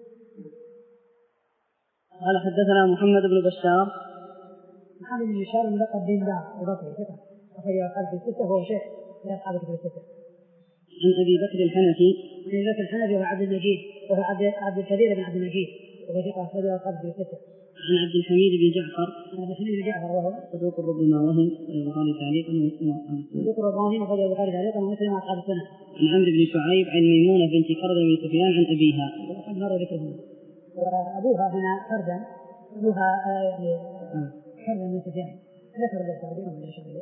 قال حدثنا محمد بن بشار محمد بن بشار ملقب بن دار البصري ثقة أخرج أصحاب في الستة وهو شيخ لأصحاب في الستة. عن أبي بكر الحنفي عن أبي بكر الحنفي وهو عبد المجيد وهو عبد الكبير بن عبد المجيد وهو ثقة أخرج أصحاب في الستة. عن عبد الحميد بن جعفر عبد الحميد بن جعفر وهو صدوق ربما وهم البخاري تعليقا ومسلم صدوق ربما أخرج البخاري تعليقا ومسلم أصحاب السنة. عن عمرو بن شعيب عن ميمونة بنت كردم بن سفيان عن أبيها وقد مر ذكرهم. وأبوها هنا كردم أبوها يعني كردم بن سفيان ذكر ذلك تعليقا من الشيخ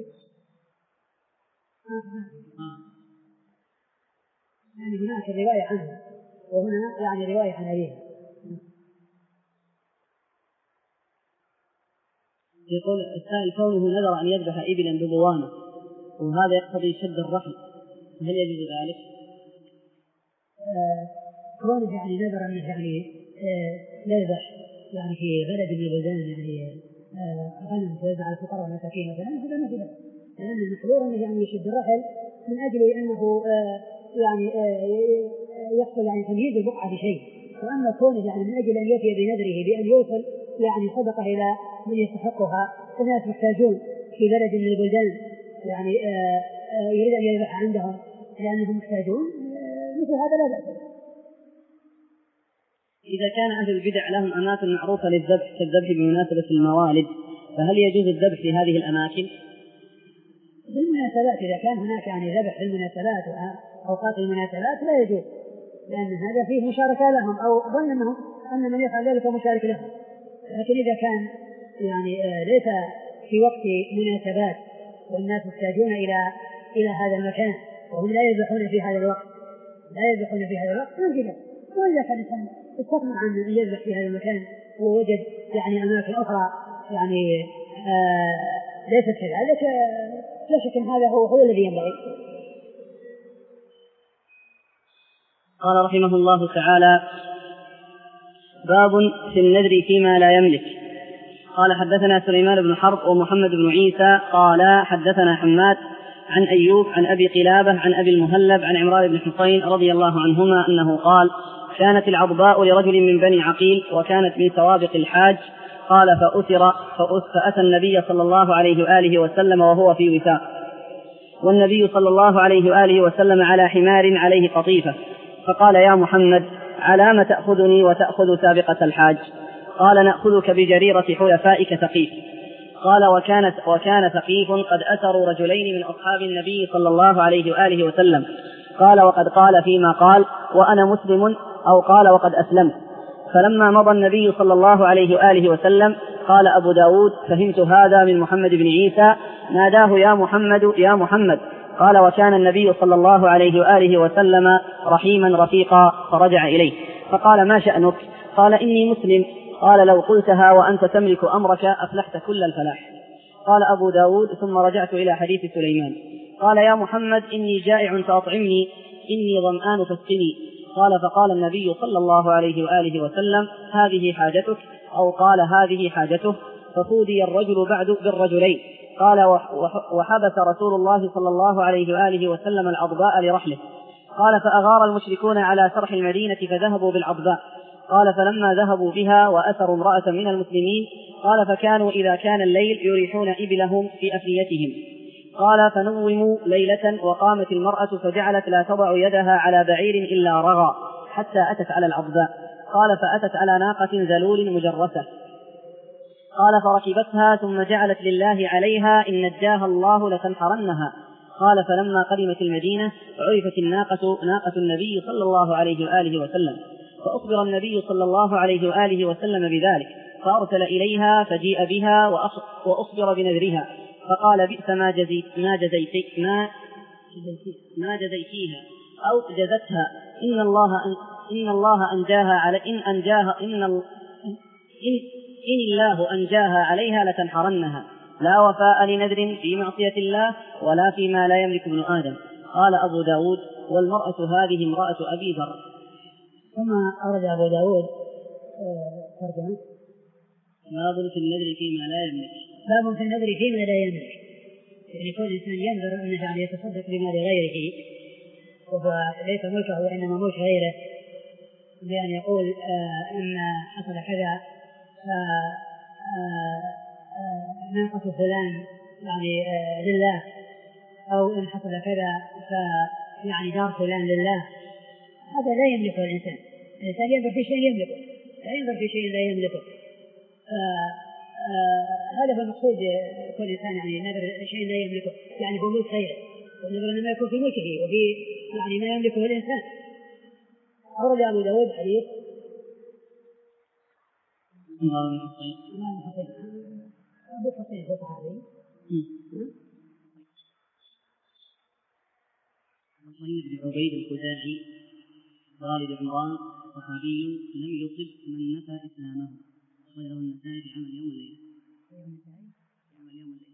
يعني هناك الرواية عنه وهنا يعني رواية عن أبيها. يقول السائل كونه نذر أن يذبح إبلا ببوانة وهذا يقتضي شد الرحل، هل يجوز ذلك؟ آه كونه يعني نذر أنه يعني آه يذبح يعني في بلد من البلدان يعني آه غنم توزع على الفقراء والمساكين مثلا، هذا ما في بأس، لأن المحذور أنه يعني يشد الرحل من أجل أنه آه يعني آه يحصل يعني تمييز البقعة بشيء، وأما كونه يعني من أجل أن يفي بنذره بأن يوصل يعني صدقة إلى من يستحقها، وناس محتاجون في بلد من البلدان يعني آآ آآ يريد أن يذبح عندهم لأنهم محتاجون، مثل هذا لا بأس. إذا كان أهل البدع لهم أماكن معروفة للذبح كالذبح بمناسبة الموالد، فهل يجوز الذبح في هذه الأماكن؟ بالمناسبات إذا كان هناك يعني ذبح في المناسبات وأوقات المناسبات لا يجوز، لأن هذا فيه مشاركة لهم أو ظن أنهم أن من يفعل ذلك مشارك لهم. لكن إذا كان يعني آه ليس في وقت مناسبات والناس محتاجون إلى إلى هذا المكان وهم لا يذبحون في هذا الوقت لا يذبحون في هذا الوقت ما في ذلك. وإذا كان الإنسان استطاع أن يذبح في هذا المكان ووجد يعني أماكن أخرى يعني آه ليست كذلك لا شك أن هذا هو, هو الذي ينبغي. قال رحمه الله تعالى: باب في النذر فيما لا يملك. قال حدثنا سليمان بن حرب ومحمد بن عيسى قال حدثنا حماد عن أيوب عن أبي قلابة عن أبي المهلب عن عمران بن حصين رضي الله عنهما أنه قال: كانت العضباء لرجل من بني عقيل وكانت من سوابق الحاج. قال: فأسر فأتى النبي صلى الله عليه وآله وسلم وهو في وثاق، والنبي صلى الله عليه وآله وسلم على حمار عليه قطيفة، فقال: يا محمد، على ما تأخذني وتأخذ سابقة الحاج؟ قال: نأخذك بجريرة حلفائك ثقيف. قال: وكانت وكان ثقيف قد أسروا رجلين من أصحاب النبي صلى الله عليه وآله وسلم. قال: وقد قال فيما قال: وأنا مسلم، أو قال: وقد أسلمت. فلما مضى النبي صلى الله عليه وآله وسلم قال أبو داود: فهمت هذا من محمد بن عيسى، ناداه: يا محمد يا محمد. قال: وكان النبي صلى الله عليه وآله وسلم رحيما رفيقا، فرجع إليه فقال: ما شأنك؟ قال: إني مسلم. قال: لو قلتها وأنت تملك أمرك أفلحت كل الفلاح. قال أبو داود: ثم رجعت إلى حديث سليمان. قال: يا محمد، إني جائع فأطعمني، إني ظمآن فاسقني. قال: فقال النبي صلى الله عليه وآله وسلم: هذه حاجتك، أو قال: هذه حاجته. ففودي الرجل بعد بالرجلين. قال: وحبس رسول الله صلى الله عليه وآله وسلم العضباء لرحله. قال: فأغار المشركون على سرح المدينة فذهبوا بالعضباء. قال: فلما ذهبوا بها وأثروا امرأة من المسلمين، قال: فكانوا إذا كان الليل يريحون إبلهم في أفنيتهم. قال: فنوموا ليلة وقامت المرأة فجعلت لا تضع يدها على بعير إلا رغى حتى أتت على العضباء. قال: فأتت على ناقة ذلول مجرسة. قال: فركبتها ثم جعلت لله عليها: إن نجاها الله لتنحرنها. قال: فلما قدمت المدينة عرفت الناقة ناقة النبي صلى الله عليه وآله وسلم، فأخبر النبي صلى الله عليه وآله وسلم بذلك، فأرسل إليها فجيء بها وأخبر بنذرها، فقال: بئس ما جزيت ما جزيت ما ما جزيتيها أو جزتها، إن الله أن إن الله أنجاها على إن أنجاها إن إن, إن الله أنجاها عليها لتنحرنها، لا وفاء لنذر في معصية الله ولا فيما لا يملك ابن آدم. قال أبو داود: والمرأة هذه امرأة أبي ذر. ثم أورد أبو داود ترجمة: باب في النذر فيما لا يملك. باب في النذر فيما لا يملك، يعني كل إنسان ينذر أنه يعني يتصدق بمال غيره وهو ليس ملكه وإنما ملك غيره، بأن يقول آه أن حصل كذا ناقة فلان يعني آه لله، أو إن حصل كذا فيعني دار فلان لله. هذا لا يملكه الإنسان. الإنسان ينظر في شيء يملكه، لا ينظر في شيء لا يملكه. هذا هو المقصود، كل إنسان يعني نذر شيء لا يملكه، يعني هو ملك غيره، والنذر إنما يكون في ملكه وفي يعني ما يملكه الإنسان. أورد أبو داود حديث أبو حسين هو صحابي حسين بن عبيد الخزاعي والد عمران، صحابي لم يصب من نفى إسلامه، غير النسائي في عمل يوم الليل. عمل يوم الليل.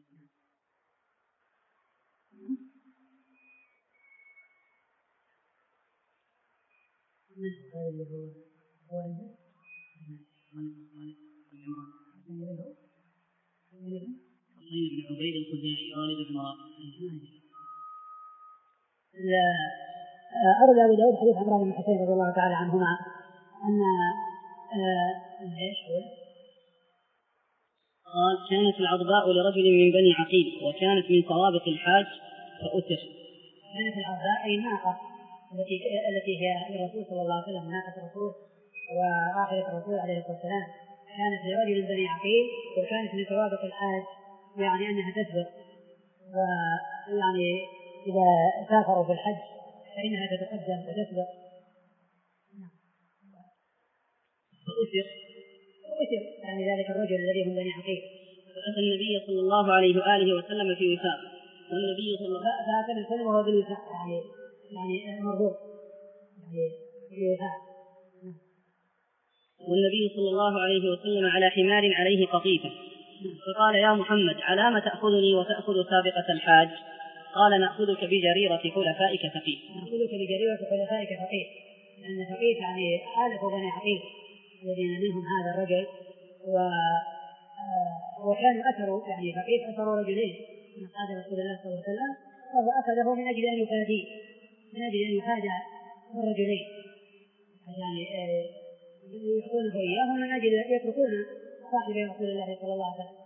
هذا اللي هو هو عنده حسين بن عبيد الخزاعي والد عمران. لا أرد أبو داود حديث عمران بن حسين رضي الله تعالى عنهما أن ايش هو؟ قال: كانت العضباء لرجل من بني عقيل وكانت من سوابق الحاج فأسر. كانت العضباء أي ناقة التي التي هي للرسول صلى الله عليه وسلم، ناقة الرسول وآخرة الرسول عليه الصلاة والسلام، كانت لرجل من بني عقيل وكانت من سوابق الحاج، يعني أنها تسبق، ويعني إذا سافروا في الحج فإنها تتقدم وتسبق. فأسر وأسر يعني ذلك الرجل الذي هم بني عقيل. فأتى النبي صلى الله عليه وآله وسلم في وثاق، والنبي صلى الله عليه وسلم وهو بالوثاق يعني يعني مربوط يعني في وثاق. والنبي صلى الله عليه وسلم على حمار عليه قطيفة. فقال يا محمد على ما تأخذني وتأخذ سابقة الحاج؟ قال نأخذك بجريرة خلفائك ثقيف. نأخذك بجريرة خلفائك ثقيف، لأن ثقيف يعني حالف بني عقيل الذين منهم هذا الرجل، و وكانوا أثروا يعني ثقيف أثروا رجلين من قال رسول الله صلى الله عليه وسلم، فهو أخذه من أجل أن يفاديه، من أجل أن يفادى الرجلين يعني يعطونه إياه من أجل يتركون صاحب رسول الله صلى الله عليه وسلم.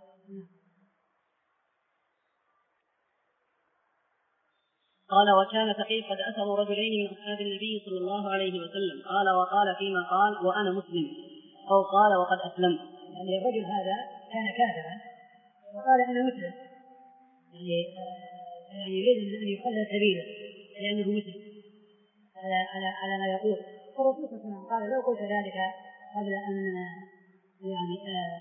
قال وكان ثقيف قد أثروا رجلين من أصحاب النبي صلى الله عليه وسلم. قال وقال فيما قال وأنا مسلم، أو قال وقد أسلمت. يعني الرجل هذا كان كافرا وقال أنا مسلم، يعني يعني يريد أن يخلد سبيله لأنه مسلم على على على ما يقول. فالرسول صلى الله عليه وسلم قال لو قلت ذلك قبل أن يعني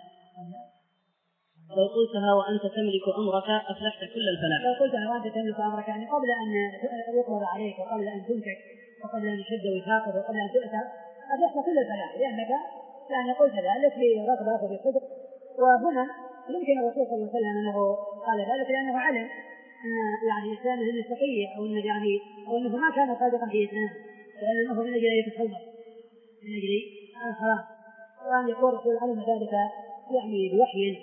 لو قلتها وأنت تملك أمرك أفلحت كل الفلاح. لو قلتها وأنت تملك أمرك يعني قبل أن يقبض عليك وقبل أن تمسك وقبل أن يشد ويثاقب وقبل أن تؤثر أفلحت كل الفلاح، لأنك يعني قلت ذلك برغبة وبصدق. وهنا يمكن الرسول صلى الله عليه وسلم أنه قال ذلك لأنه علم أن يعني إسلامه أنه تقي أو أنه يعني أو أنه ما كان صادقا في إسلامه، وأنه من أجل أن يتخلص من أجل الحرام، وأن يقول الرسول علم ذلك يعني بوحي.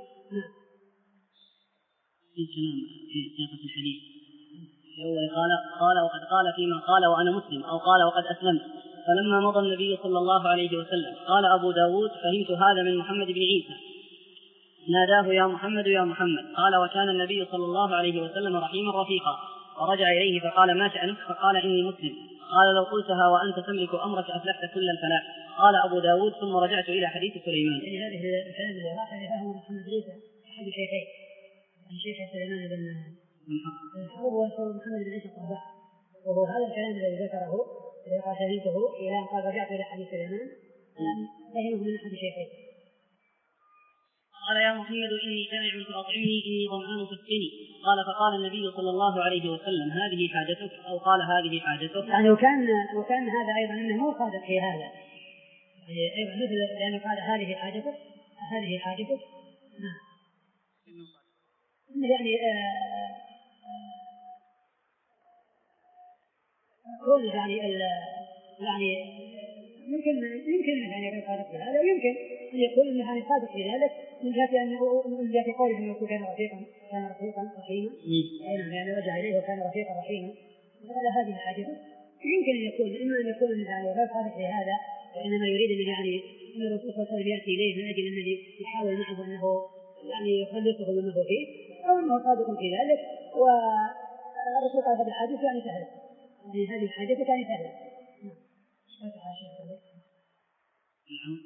في كلام في سياقة الحديث هو قال قال وقد قال فيما قال وأنا مسلم، أو قال وقد أسلمت. فلما مضى النبي صلى الله عليه وسلم قال أبو داود فهمت هذا من محمد بن عيسى، ناداه يا محمد يا محمد. قال وكان النبي صلى الله عليه وسلم رحيما رفيقا، فرجع إليه فقال ما شأنك؟ فقال إني مسلم. قال لو قلتها وأنت تملك أمرك أفلحت كل الفلاح. قال أبو داود ثم رجعت إلى حديث سليمان. يعني هذه الكلام اللي راح هو محمد عيسى أحد شيخين، الشيخ سليمان بن حرب ومحمد بن عيسى الطباع، وهو هذا الكلام الذي ذكره الذي قال فهمته إلى أن قال رجعت إلى حديث سليمان يعني فهمه من أحد شيخين. قال يا محمد إني جائع فأطعمني إني ظمآن فاسقني. قال فقال النبي صلى الله عليه وسلم هذه حاجتك؟ أو قال هذه حاجتك؟ يعني وكان وكان هذا أيضا أنه مو صادق في هذا، يعني أيضا مثل لأنه قال هذه حاجتك هذه حاجتك نعم يعني كل يعني يعني يمكن يمكن أن يكون صادق في هذا، ويمكن أن يكون أنه يعني صادق في ذلك من جهة أنه من جهة قوله أنه كان رفيقا كان رفيقا رحيما، يعني رجع إليه وكان رفيقا رحيما. وقال هذه حاجته يمكن أن يكون إما أن يكون يعني غير صادق في هذا، وإنما يريد أن يعني أن الرسول صلى الله عليه وسلم يأتي إليه من أجل أنه يحاول معه أنه يعني يخلصه مما هو فيه، أو أنه صادق في ذلك. والرسول قال هذه الحاجة يعني سهلة، يعني هذه الحاجة يعني سهلة. نعم.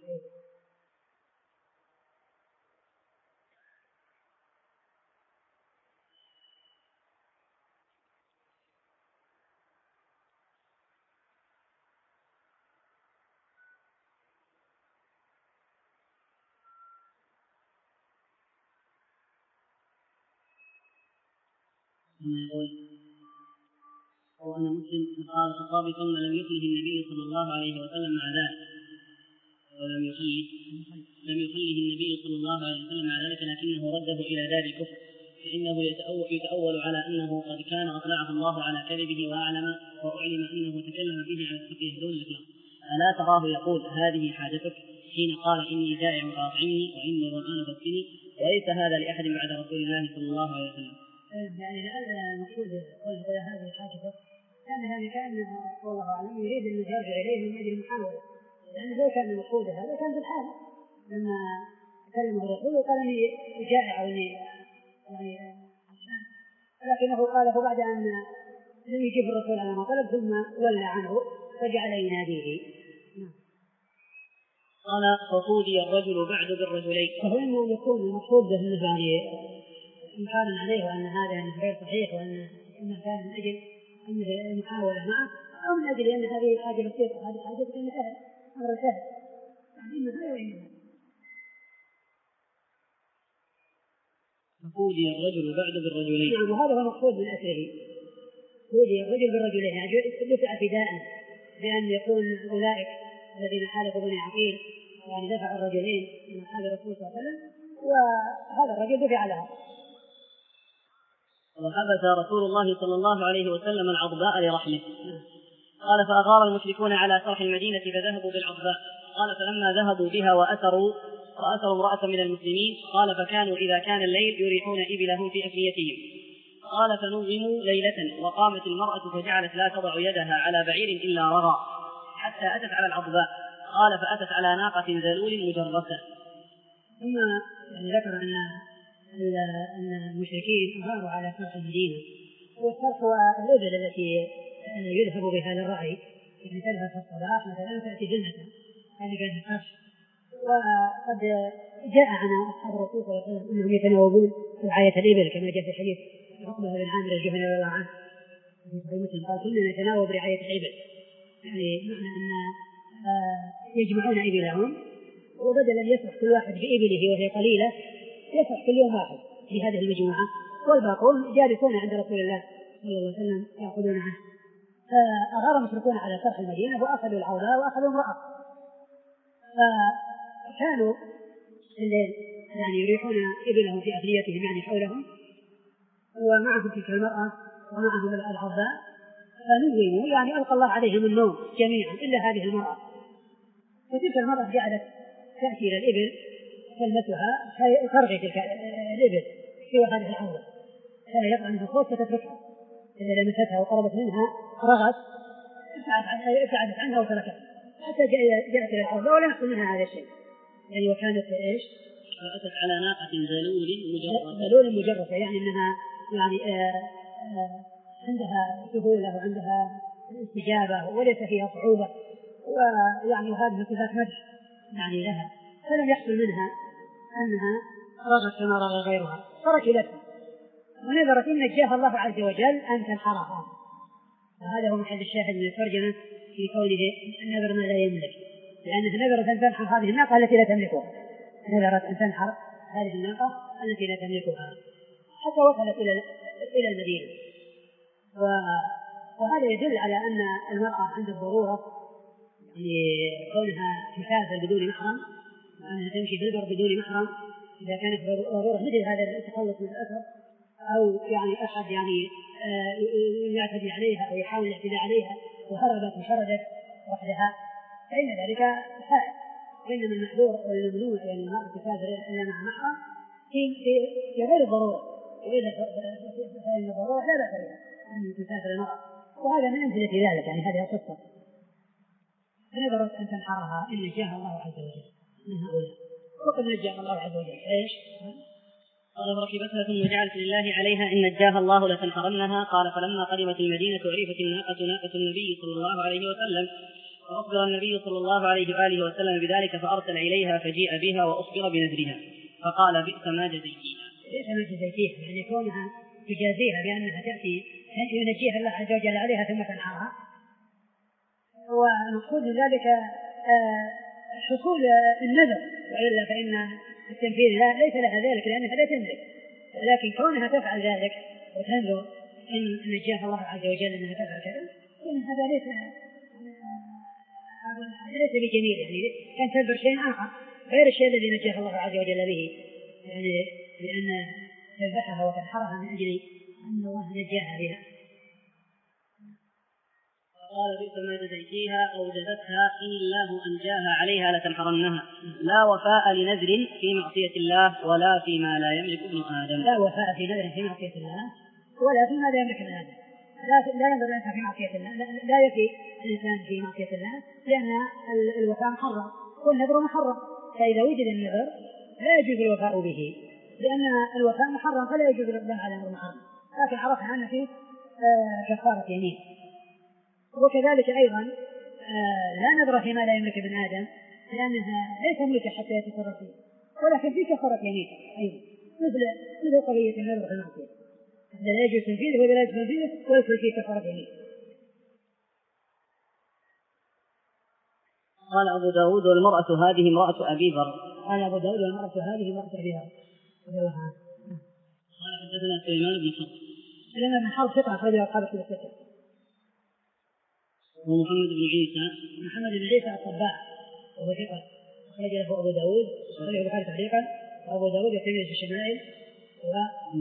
ثم يقول وأنا مسلم. قال الخطابي ثم لم يخله النبي صلى الله عليه وسلم مع ذلك، ولم يخله لم يخله النبي صلى الله عليه وسلم مع ذلك، لكنه رده إلى دار الكفر، فإنه يتأول على أنه قد كان أطلعه الله على كذبه وأعلم وأعلم أنه تكلم به على التقية دون الإخلاص. ألا تراه يقول هذه حاجتك حين قال إني جائع فأطعمني وإني ظمآن فاسقني؟ وليس هذا لأحد بعد رسول الله صلى الله عليه وسلم. يعني لأن المقصود قول هذه حاجتك كان هذا كان والله أعلم يريد أن يرجع إليه من أجل المحاولة، لأنه لو كان المقصود هذا كان في الحال لما كلمه الرسول وقال إني جائع وإني يعني، لكنه قاله بعد أن لم يجيب الرسول على ما طلب ثم ولى عنه وجعل يناديه. قال فقودي الرجل بعد بالرجلين. فهو إنه يكون المقصود به أنه يعني إنكارا عليه وأن هذا يعني غير صحيح، وأن إنه كان من أجل أن المحاولة معه، أو من أجل أن هذه حاجة بسيطة هذه حاجة بسيطة سهل أمر سهل، يعني إنه هذا وإنه فقودي الرجل بعد بالرجلين. نعم، وهذا هو المقصود من أسره، قودي الرجل بالرجلين يعني دفع فداء بأن يكون أولئك الذين حالفوا بني عقيل يعني دفعوا الرجلين من أصحاب الرسول صلى الله عليه وسلم، وهذا الرجل دفع لها. وحبس رسول الله صلى الله عليه وسلم العضباء لرحمه. قال فأغار المشركون على سرح المدينة فذهبوا بالعضباء. قال فلما ذهبوا بها وأثروا وأثروا امرأة من المسلمين قال فكانوا إذا كان الليل يريحون إبلهم في أفنيتهم. قال فنظموا ليلة وقامت المرأة فجعلت لا تضع يدها على بعير إلا رغى حتى أتت على العضباء. قال فأتت على ناقة ذلول مجرسة. ثم يعني ذكر أن أن المشركين أغاروا على سرح المدينة، والسرح هو الإبل التي يذهب بها للرعي، يعني تذهب في الصباح مثلا تأتي جنة، هذه كانت السرح. وقد جاء عن أصحاب الرسول صلى الله عليه وسلم أنهم يتناوبون رعاية الإبل كما جاء في حديث عقبة بن عامر الجهني رضي الله عنه في صحيح مسلم قال كنا نتناوب رعاية الإبل، يعني معنى أن يجمعون إبلهم وبدل أن يسرح كل واحد بإبله وهي قليلة يسرح كل يوم واحد في هذه المجموعة، والباقون جالسون عند رسول الله صلى الله عليه وسلم يأخذون عنه. فأغار المشركون على سرح المدينة وأخذوا العولاء وأخذوا امرأة، فكانوا الليل يعني يريحون إبلهم في أفنيتهم يعني حولهم، ومعهم تلك المرأة ومعهم العضباء، فنوموا يعني ألقى الله عليهم النوم جميعا إلا هذه المرأة. وتلك المرأة جعلت تأتي إلى الإبل تلمسها ترغي تلك الإبل في هذه العوضة، فيقع منها خوف فتتركها، إذا لمستها وقربت منها رغت ابتعدت عنها وتركتها حتى جاءت إلى العوضة ولا يحصل منها هذا الشيء. يعني وكانت إيش؟ وأتت على ناقة ذلول مجرسة. ذلول مجرسة يعني أنها يعني آآ آآ عندها سهولة وعندها استجابة وليس فيها صعوبة، ويعني هذه صفات مدح يعني لها، فلم يحصل منها أنها رغت كما رغى غيرها، فركلتها ونذرت إن نجاها الله عز وجل أن تنحرها. وهذا هو محل الشاهد من الترجمة في قوله النذر ما لا يملك، لأنها نذرت أن تنحر هذه الناقة التي لا تملكها، نذرت أن تنحر هذه الناقة التي لا تملكها حتى وصلت إلى إلى المدينة. وهذا يدل على أن المرأة عند الضرورة يعني كونها تسافر بدون محرم، أنها تمشي في البر بدون محرم إذا كانت ضرورة مثل هذا التخلص من الأثر، أو يعني أحد يعني يعتدي عليها أو يحاول الاعتداء عليها وهربت وشردت وحدها، فإن ذلك سائر. وإنما المحظور والممنوع يعني المرأة تسافر إلا مع محرم في في غير الضرورة، وإذا فإن الضرورة لا بأس بها أن تسافر المرأة، وهذا من أمثلة ذلك يعني هذه القصة. فنذرت أن تنحرها إن نجاها الله عز وجل من هؤلاء، وقد نجاها الله عز وجل. إيش؟ قال فركبتها ثم جعلت لله عليها إن نجاها الله لتنحرنها. قال فلما قدمت المدينة عرفت الناقة ناقة النبي صلى الله عليه وسلم، فأخبر النبي صلى الله عليه وآله وسلم بذلك فأرسل إليها فجيء بها وأخبر بنذرها، فقال بئس ما جزيتيها. بئس ما جزيتيها يعني كونها تجازيها بأنها تأتي ينجيها الله عز وجل عليها ثم تنحرها. ونقول ذلك حصول النذر، وإلا فإن التنفيذ لا ليس لها ذلك لأنها لا تملك، ولكن كونها تفعل ذلك وتنذر إن نجاها الله عز وجل أنها تفعل كذا، إن هذا ليس ليس بجميل، يعني كان تنذر شيء آخر غير الشيء الذي نجاها الله عز وجل به، يعني لأن تذبحها وتنحرها من أجل أن الله نجاها بها. قال بئس ما جزيتيها أوجدتها إن الله أنجاها عليها لتنحرنها. لا وفاء لنذر في معصية الله ولا فيما لا يملك ابن آدم. لا وفاء في نذر في معصية الله ولا فيما لا يملك ابن آدم. لا لا ينظر الإنسان في معصية الله، لا يفي الإنسان في معصية الله، لأن الوفاء محرم والنذر محرم، فإذا وجد النذر لا يجوز الوفاء به، لأن الوفاء محرم فلا يجوز الإقدام على الأمر محرم. لكن عرفنا أن فيه كفارة يمين. وكذلك أيضا لا نذر فيما لا يملك ابن آدم، لأنها ليس ملكا حتى يتصرف فيه، ولكن في كفارة يمين أيضا مثل مثل قضية النذر في المعصية، إذا لا يجوز تنفيذه وإذا لا يجوز تنفيذه ويدخل فيه كفارة يمين. قال أبو داود والمرأة هذه امرأة أبي ذر. قال أبو داود والمرأة هذه امرأة أبي ذر رضي الله عنه. قال حدثنا سليمان بن حرب. سليمان بن حرب ثقة أخرج له أصحاب الكتب الستة. ومحمد بن عيسى. محمد بن عيسى الطباع وهو ثقة أخرج له أبو داود وأخرجه البخاري تعليقا وأبو داود والترمذي في الشمائل و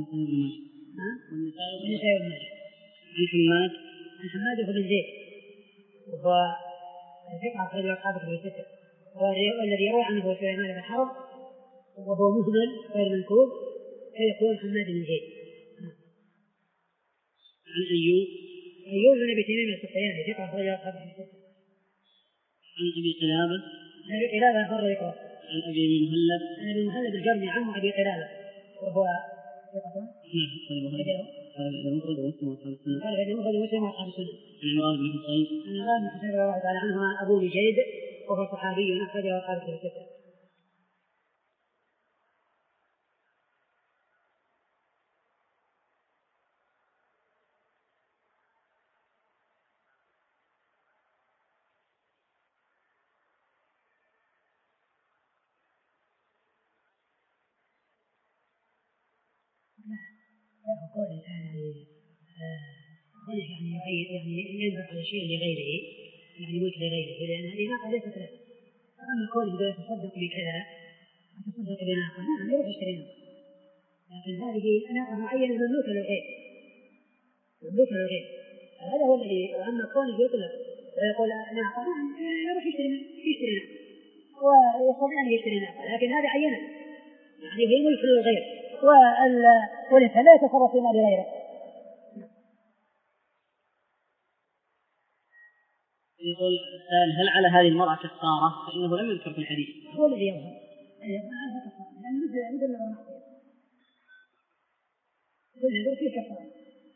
والنسائي وابن ماجه. عن حماد عن حماد بن زيد وهو ثقة أخرج أصحاب الكتب الستة، والذي يروي عنه هو سليمان بن حرب وهو مهمل غير منكوب فيكون حماد بن زيد. عن أيوب أيوب بن أبي تميم السختياني ثقة أخرج أصحاب الكتب الستة. عن أبي قلابة عن أبي قلابة أخر يقرأ. عن أبي مهلب عن أبي مهلب الجرمي عمه أبي قلابة وهو ثقة قال المفرد ومسلم وأصحاب السنة. قال المفرد ومسلم وأصحاب السنة. عن عمران بن حصين عن عمران بن حصين رضي الله تعالى عنهما أبو نجيد وهو صحابي أخرجه أصحاب الكتب الستة. وقول الإنسان يعني يعني يعني ينزل على شيء لغيره يعني ملك لغيره لأن الإناقة ليست له. أما كونه إذا يتصدق بكذا يتصدق بناقة نعم يروح يشتري ناقة، لكن هذه ناقة معينة مملوكة للغير مملوكة للغير هذا هو الذي. وأما كونه يطلق ويقول ناقة نعم يروح يشتري يشتري ناقة ويستطيع أن يشتري ناقة، لكن هذا عينة يعني هي ملك للغير والإنسان لا يتصرف فيما لغيره. يقول هل على هذه المرأة كفارة؟ فإنه لم يذكر في الحديث. هو الذي يظهر لأنه مثل مثل المعصية كل هذا فيه كفارة.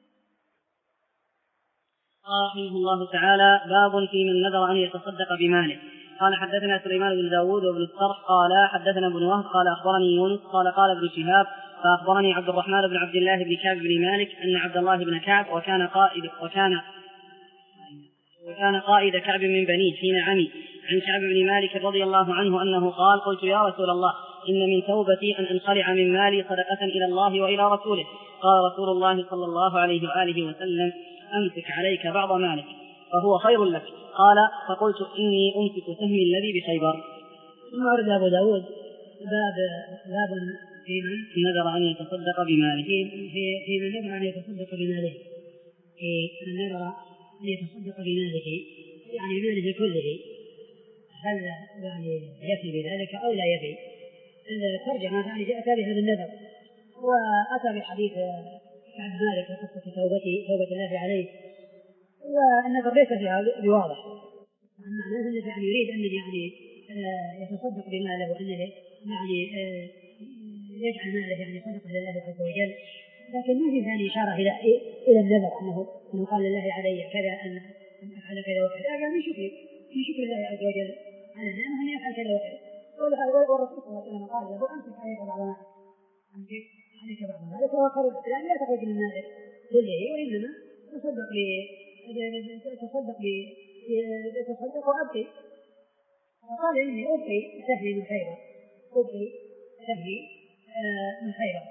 قال رحمه الله تعالى باب في من نذر أن يتصدق بماله. قال حدثنا سليمان بن داود وابن الصرح قال حدثنا ابن وهب قال أخبرني يونس قال قال ابن شهاب فأخبرني عبد الرحمن بن عبد الله بن كعب بن مالك أن عبد الله بن كعب وكان قائد وكان وكان قائد كعب من بنيه حين عمي عن كعب بن مالك رضي الله عنه أنه قال قلت يا رسول الله إن من توبتي أن أنخلع من مالي صدقة إلى الله وإلى رسوله. قال رسول الله صلى الله عليه وآله وسلم أمسك عليك بعض مالك فهو خير لك. قال فقلت إني أمسك سهمي الذي بخيبر. ثم ورد أبو داود باب باب في من نذر أن يتصدق بماله في في في من نذر أن يتصدق بماله في من نذر أن يتصدق بماله يعني ماله كله هل يعني يفي بذلك أو لا يفي؟ الترجمة يعني جاءت بهذا النذر وأتى بحديث كعب مالك وقصة توبته توبة الله عليه والنذر ليس فيها بواضح معناه أنه يعني يريد أن يعني يتصدق بماله وأن يعني يجعل ماله يعني صدقة لله عز وجل، لكن ما في ثاني إشارة إلى إلى النذر أنه أنه قال لله علي كذا أن أفعل كذا وكذا، قال من شكر من شكر الله عز وجل على النعمة أن يفعل كذا وكذا. والرسول صلى الله عليه وسلم قال له أمسك عليك بعض مالك أمسك عليك بعض مالك وخير الإسلام لا تخرج من مالك كله وإنما تصدق ب تصدق ب تصدق وأبقي. فقال إني أبقي سهمي من خيبر أبقي سهمي من خيبر.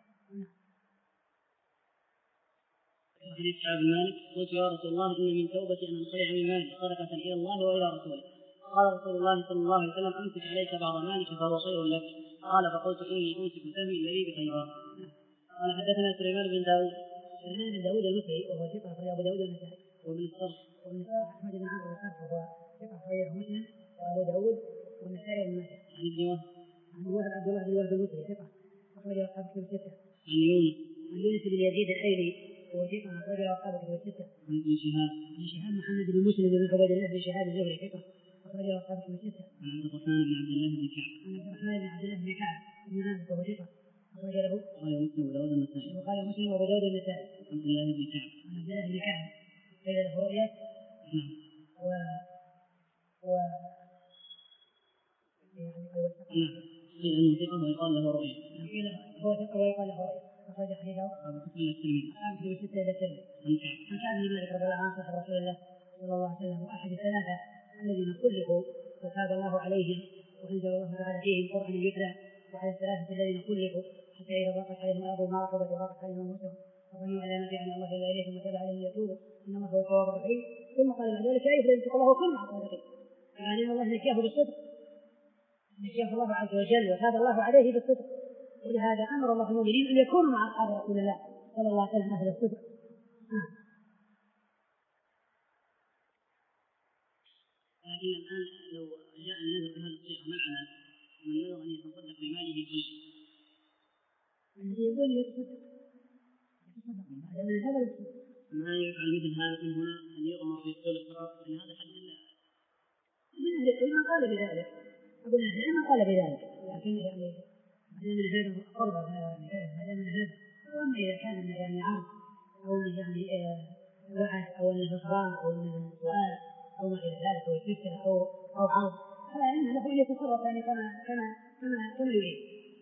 حديث كعب بن مالك قلت يا رسول الله إن من توبتي أن أنخلع من مالي صدقة إلى الله وإلى رسوله. قال رسول الله صلى الله عليه وسلم أمسك عليك بعض مالك فهو خير لك. قال فقلت إني أمسك سهمي الذي بخيبر. قال حدثنا سليمان بن داود سليمان بن داود المصري وهو ثقة أخرج أبو داود النسائي وابن الصرح وابن الصرح أحمد بن عمرو الصرح وهو ثقة أخرجه مسلم وأبو داود والنسائي وابن ماجه. عن ابن وهب عن وهب عبد الله بن وهب المصري ثقة أخرجه أصحاب الكتب الستة. عن يونس عن يونس بن يزيد الأيلي وهو ثقة أخرجه أصحاب الكتب الستة. عن ابن شهاب عن شهاب محمد بن مسلم بن عبيد الله بن شهاب الزهري ثقة أخرجه أصحاب الكتب الستة. عن عبد الرحمن بن عبد الله بن كعب عن عبد الرحمن بن عبد الله بن كعب بن مالك وهو ثقة أخرج له قال مسلم وداود النسائي وقال مسلم وأبو داود النسائي. عبد الله بن كعب عن عبد الله بن كعب قيل له رؤيا نعم و و يعني نعم قيل أنه ثقة ويقال له رؤيا قيل هو ثقة ويقال له رؤيا أخرج حديثه أبو بكر الترمذي عن كتب الستة إلى الترمذي عن كعب عن كعب بن مالك رضي الله عنه صاحب رسول الله صلى الله عليه وسلم وأحد الثلاثة الذين خلفوا وتاب الله عليهم وأنزل الله تعالى فيهم قرآن يتلى وعلى الثلاثة الذين خلفوا حتى إذا ضاقت عليهم الأرض ما رحبت وضاقت عليهم أنفسهم وظنوا أن لا ملجأ من الله إلا إليه ثم تاب عليهم ليتوبوا إن الله هو التواب الرحيم. ثم قال بعد ذلك أي فلن تقول الله كل مع الصادقين يعني أن الله نجاه بالصدق شاف الله عز وجل وتاب الله عليه بالصدق، ولهذا أمر الله المؤمنين أن يكونوا مع أصحاب رسول الله صلى الله عليه وسلم أهل الصدق. لكن الآن لو جاء النذر بهذا الصيغة ما العمل؟ من نذر أن يتصدق بماله كله الذي يقول يتصدق يتصدق هذا من هذا الصدق، ما يفعل مثل هذا من هنا أن يؤمر بالقول فقط، لأن هذا حد الله. من أهل العلم قال بذلك، أقول أهل العلم قال بذلك، لكن يعني هذا من هذا القربة هذا من هذا. وأما إذا كان يعني عرض أو يعني وعد أو أنه إخبار أو أنه سؤال أو ما إلى ذلك أو استفتاء أو أو عرض، فإن له أن يتصرف يعني كما كما كما كما يريد.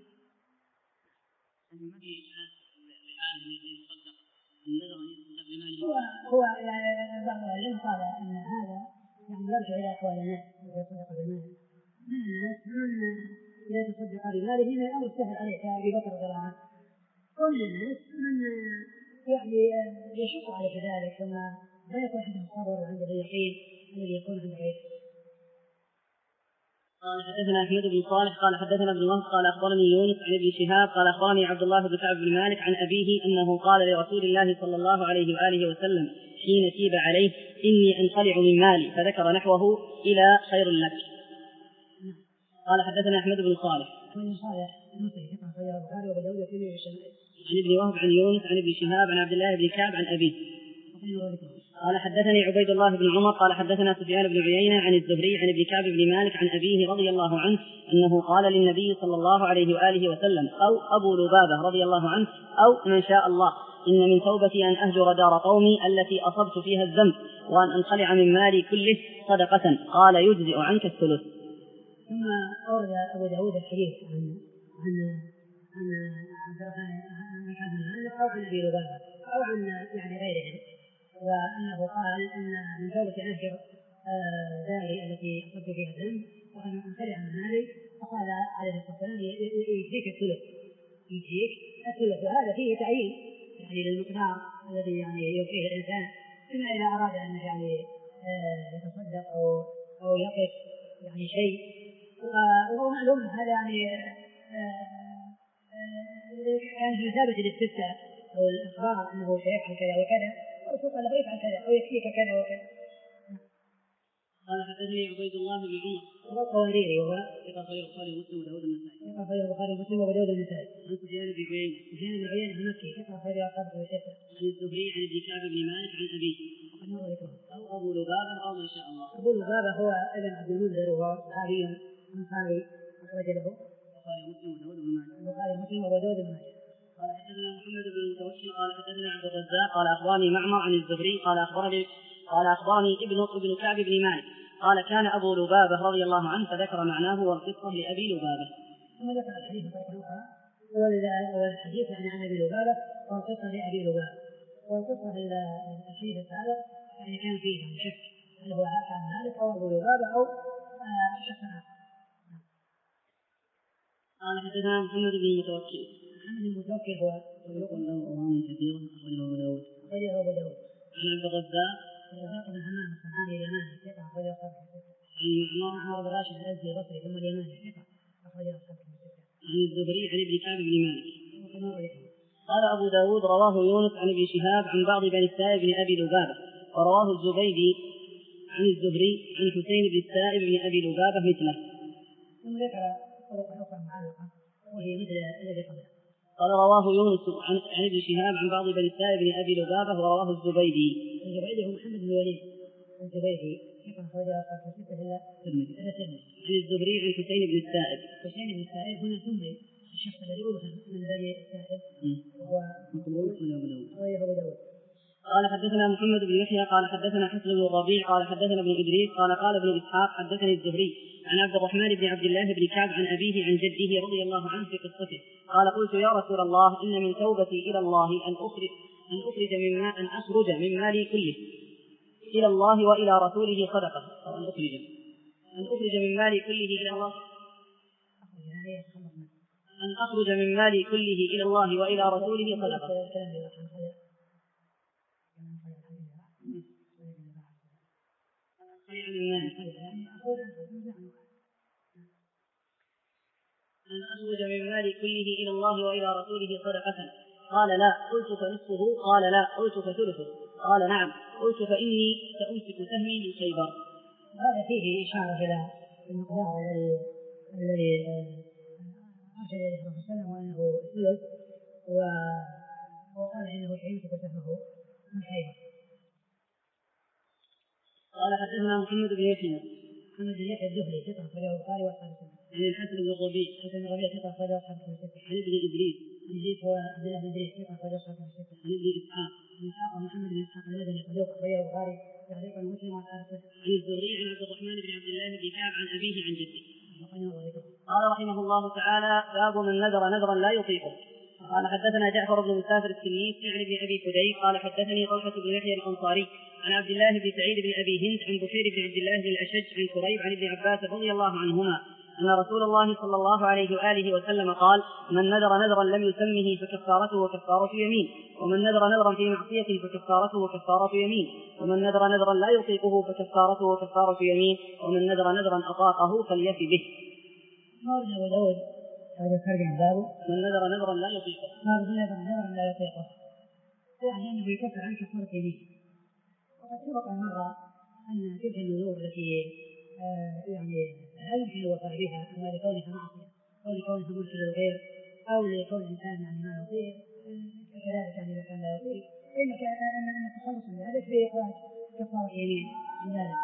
ما في بحال أن يتصدق النذر أن يتصدق بماله. هو هو يعني بعض العلم قال أن هذا يعني يرجع إلى أحوال الناس إذا تصدق بالمال. من الناس من إذا تصدق بماله من الأمر سهل عليه كأبي بكر رضي الله عنه، ومن الناس من يعني يشق عليه ذلك كما لا يكون عنده الصبر وعنده اليقين الذي يكون عند غيره. قال حدثنا أحمد بن صالح قال حدثنا ابن وهب قال أخبرني يونس عن ابن شهاب قال أخبرني عبد الله بن كعب بن مالك عن أبيه أنه قال لرسول الله صلى الله عليه وآله وسلم حين تيب عليه إني أنقلع من مالي، فذكر نحوه إلى خير لك. قال حدثنا أحمد بن صالح بن صالح المصري ثقة أخرجه البخاري وأبو داود والترمذي والشافعي. عن ابن وهب عن يونس عن ابن شهاب عن عبد الله بن كعب عن أبيه. قال حدثني عبيد الله بن عمر قال حدثنا سفيان بن عيينة عن الزهري عن ابن كعب بن مالك عن أبيه رضي الله عنه أنه قال للنبي صلى الله عليه وآله وسلم أو أبو لبابة رضي الله عنه أو من شاء الله إن من توبتي أن أهجر دار قومي التي أصبت فيها الذنب وأن أنخلع من مالي كله صدقة. قال يجزئ عنك الثلث. ثم أورد أبو داود الحديث عن عن عن عبد الرحمن بن كعب بن مالك أو عن أبي لبابة أو عن يعني غيرهم، وأنه قال أن من توبة أهجر داري التي أصبت فيها الذنب وأن أنخلع من مالي، فقال عليه الصلاة والسلام يجزيك الثلث يجزيك الثلث. وهذا فيه تعيين يعني للمقدار الذي يعني يوفيه الإنسان، إما إذا أراد أن يعني يتصدق أو أو يقف يعني شيء. وهو معلوم هذا يعني كان في مثابة الاستفتاء أو الإخبار أنه سيفعل كذا وكذا، ورسول الله يفعل كذا أو يكفيك كذا وكذا. قال حدثني عبيد الله بن عمر وهو القواريري وهو ثقة أخرجه البخاري ومسلم وداود النسائي. ثقة أخرجه البخاري ومسلم وداود النسائي. عن سفيان بن عيينة سفيان بن عيينة المكي ثقة أخرجه أصحابه وستة. عن الزهري عن ابن كعب بن مالك عن أبيه أو أبو لبابة أو ما شاء الله. أبو لبابة هو ابن عبد المنذر وهو صحابي أنصاري أخرج له البخاري ومسلم وداود بن ماجه. البخاري ومسلم وداود بن ماجه. قال حدثنا محمد بن المتوكل قال حدثنا عبد الرزاق قال أخبرني معمر عن الزهري قال أخبرني قال أخبرني ابن ابن كعب بن مالك قال كان أبو لبابة رضي الله عنه فذكر معناه والقصة لأبي لبابة. ثم ذكر الحديث بطريقة أخرى والحديث يعني عن أبي لبابة والقصة لأبي لبابة. والقصة الحديث السابق يعني كان فيه شك هل هو كان مالك أو أبو لبابة أو شخص آخر. قال حدثنا محمد بن المتوكل. محمد بن المتوكل هو صدوق له أوهام كثيرة أخرجه أبو داود. أخرجه أبو داود. عن عبد الرزاق الرزاق بن حمام الصنعاني اليماني ثقة أخرجه أصحابه الستة. عن معمر بن راشد الأزدي البصري ثم اليماني ثقة أخرجه أصحابه الستة. عن الزهري عن ابن كعب بن مالك. وكما قال أبو داود رواه يونس عن ابن شهاب عن بعض بني السائب بن أبي لبابة، ورواه الزبيدي عن الزهري عن حسين بن السائب بن أبي لبابة مثله. ثم ذكر طرق أخرى معلقة وهي مثل الذي قبله. قال رواه يونس عن ابن شهاب عن بعض بني السائب بن أبي لبابة ورواه الزبيدي. الزبيدي هو محمد بن الوليد الزبيدي كيف أخرجه أصحاب الستة إلا الترمذي. عن الزهري عن حسين بن السائب. حسين بن السائب هنا سمي الشخص الذي أبهم من بني السائب وهو مقبول أخرجه أبو داود. أبو داود. قال حدثنا محمد بن يحيى قال حدثنا حسن بن الربيع قال حدثنا ابن إدريس قال قال ابن إسحاق حدثني الزهري عن عبد الرحمن بن عبد الله بن كعب عن أبيه عن جده رضي الله عنه في قصته قال قلت يا رسول الله إن من توبتي إلى الله أن أخرج أن أخرج من أن أخرج من مالي كله إلى الله وإلى رسوله صدقة أو أن أخرج أن أخرج من مالي كله إلى الله أن أخرج من مالي كله إلى الله وإلى رسوله صدقة. أن أخرج من مالي كله إلى الله وإلى رسوله صدقة؟ قال لا. قلت فنصفه؟ قال لا. قلت فثلثه؟ قال نعم. قلت فإني سأمسك سهمي من خيبر. هذا فيه إشارة إلى المقدار الذي الذي أرشد إليه صلى الله عليه وسلم وأنه ثلث، وقال إنه سيمسك سهمه من خيبر. قال حدثنا محمد بن يحيى محمد بن يحيى الزهري ثقة أخرجه البخاري وأصحاب السنة. عن الحسن بن الربيع حسن بن الربيع ثقة أخرجه أصحاب السنة. عن ابن إدريس إدريس هو عبد الله بن إدريس ثقة أخرجه أصحاب السنة. عن ابن إسحاق بن إسحاق محمد بن إسحاق المدني صدوق أخرجه البخاري تعليقا ومسلم وأصحاب السنة. عن الزهري عن عبد الرحمن بن عبد الله بن كعب عن أبيه عن جده. قال رحمه الله تعالى: باب من نذر نذرا لا يطيقه. قال حدثنا جعفر بن مسافر التلميذي عن ابن ابي فديك قال حدثني طلحه بن يحيى الانصاري عن عبد الله بن سعيد بن ابي هند عن بشير بن عبد الله بن الاشج عن كريب عن ابن عباس رضي الله عنهما ان رسول الله صلى الله عليه واله وسلم قال: من نذر نذرا لم يسمه فكفارته وكفاره يمين، ومن نذر نذرا في معصيته فكفارته وكفاره يمين، ومن نذر نذرا لا يطيقه فكفارته وكفاره يمين، ومن نذر نذرا اطاقه فليفي به. قال أبو داود هذا ترجم بابه من نذر نذرا لا يطيقه. باب من نذر نذرا لا يطيقه، يعني أنه يكفر عن كفارة يمين. وقد سبق مرة أن تلك النذور التي آه يعني لا يمكن الوفاء بها، أما لكونها معصية أو لكونها ملك للغير أو لكون الإنسان يعني ما يطيق، كذلك يعني إذا كان لا يطيق فإنك أن أن التخلص من ذلك بإخراج كفارة يمين من ذلك.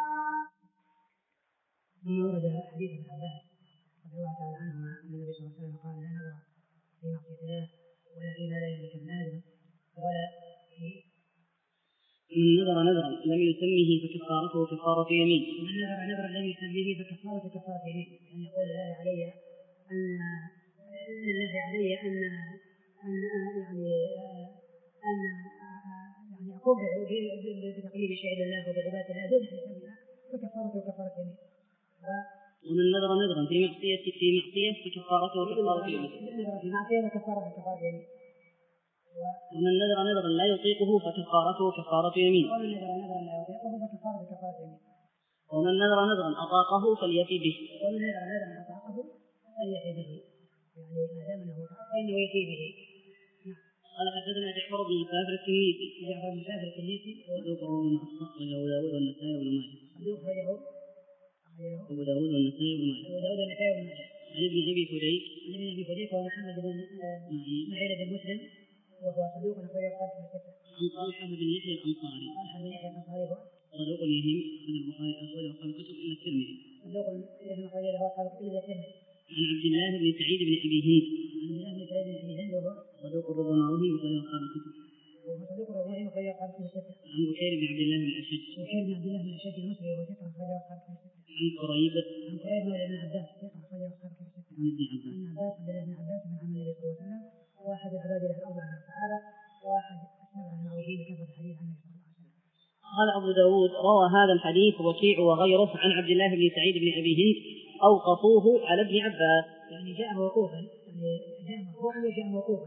ثم ورد حديث ابن عباس رضي الله تعالى عنهما أن النبي صلى الله عليه وسلم قال: لا نذر في معصية الله ولا فيما لا يملك ابن آدم ولا في من نذر نذرا لم يسمه فكفارته كفارة يمين. من نذر نذرا لم يسمه فكفارته كفارة يمين، يعني يقول الله علي أن لله علي أن أن يعني أن يعني أقوم بتقليد شيء لله وبعبادة الله دون أن يسميها فكفارته كفارة يمين. ومن نذر نذرا في معصية في معصية فكفارته كفارة يمين. في معصية فكفارته كفارة يمين. ومن نذر نذرا لا يطيقه فكفارته كفارة يمين. ومن نذر نذرا لا يطيقه فكفارته كفارة يمين. ومن نذر نذرا أطاقه فليفي به. ومن نذر نذرا أطاقه فليفي به، يعني ما دام أنه مطاق فإنه يفي به. قال حدثنا جعفر بن مسافر التلميذي. جعفر بن مسافر التلميذي صدوقه من أخرجه أبو داود والنسائي وابن ماجه. صدوق أخرجه أبو داود والنسائي وابن ماجه. أبو داود والنسائي وابن ماجه. عن ابن أبي فديك. عن ابن أبي فديك وهو محمد بن إسماعيل بن مسلم وهو صدوق أخرجه أصحاب الستة. عن طلحة بن يحيى الأنصاري. طلحة بن يحيى الأنصاري هو صدوق يهم أخرج البخاري أخرج أصحاب الكتب إلا الترمذي. صدوق يهم أخرجه أصحاب الكتب إلا الترمذي. عن عبد الله بن سعيد بن أبي هند. عن عبد الله بن سعيد بن أبي هند وهو صدوق ربما وهم أخرج أصحاب الكتب. وهو صدوق ربما أخرج أصحاب الكتب. عن بشير بن عبد الله بن الأشج. بشير بن عبد الله بن الأشج المصري وهو ثقة أخرج أصحاب الكتب. عن قريب. عن قريب مولى ابن عباس ثقة أخرج أصحاب الكتب. عن ابن عباس. عن عباس عبد الله بن عباس بن عم النبي صلى الله عليه وسلم واحد العباد الأربعة من الصحابة واحد السبعة المعروفين بكثرة الحديث عن النبي صلى الله عليه وسلم. قال أبو داود: روى هذا الحديث وكيع وغيره عن عبد الله بن سعيد بن أبي هند أوقفوه على ابن عباس. يعني جاء موقوفا، يعني جاء مرفوعا وجاء موقوفا.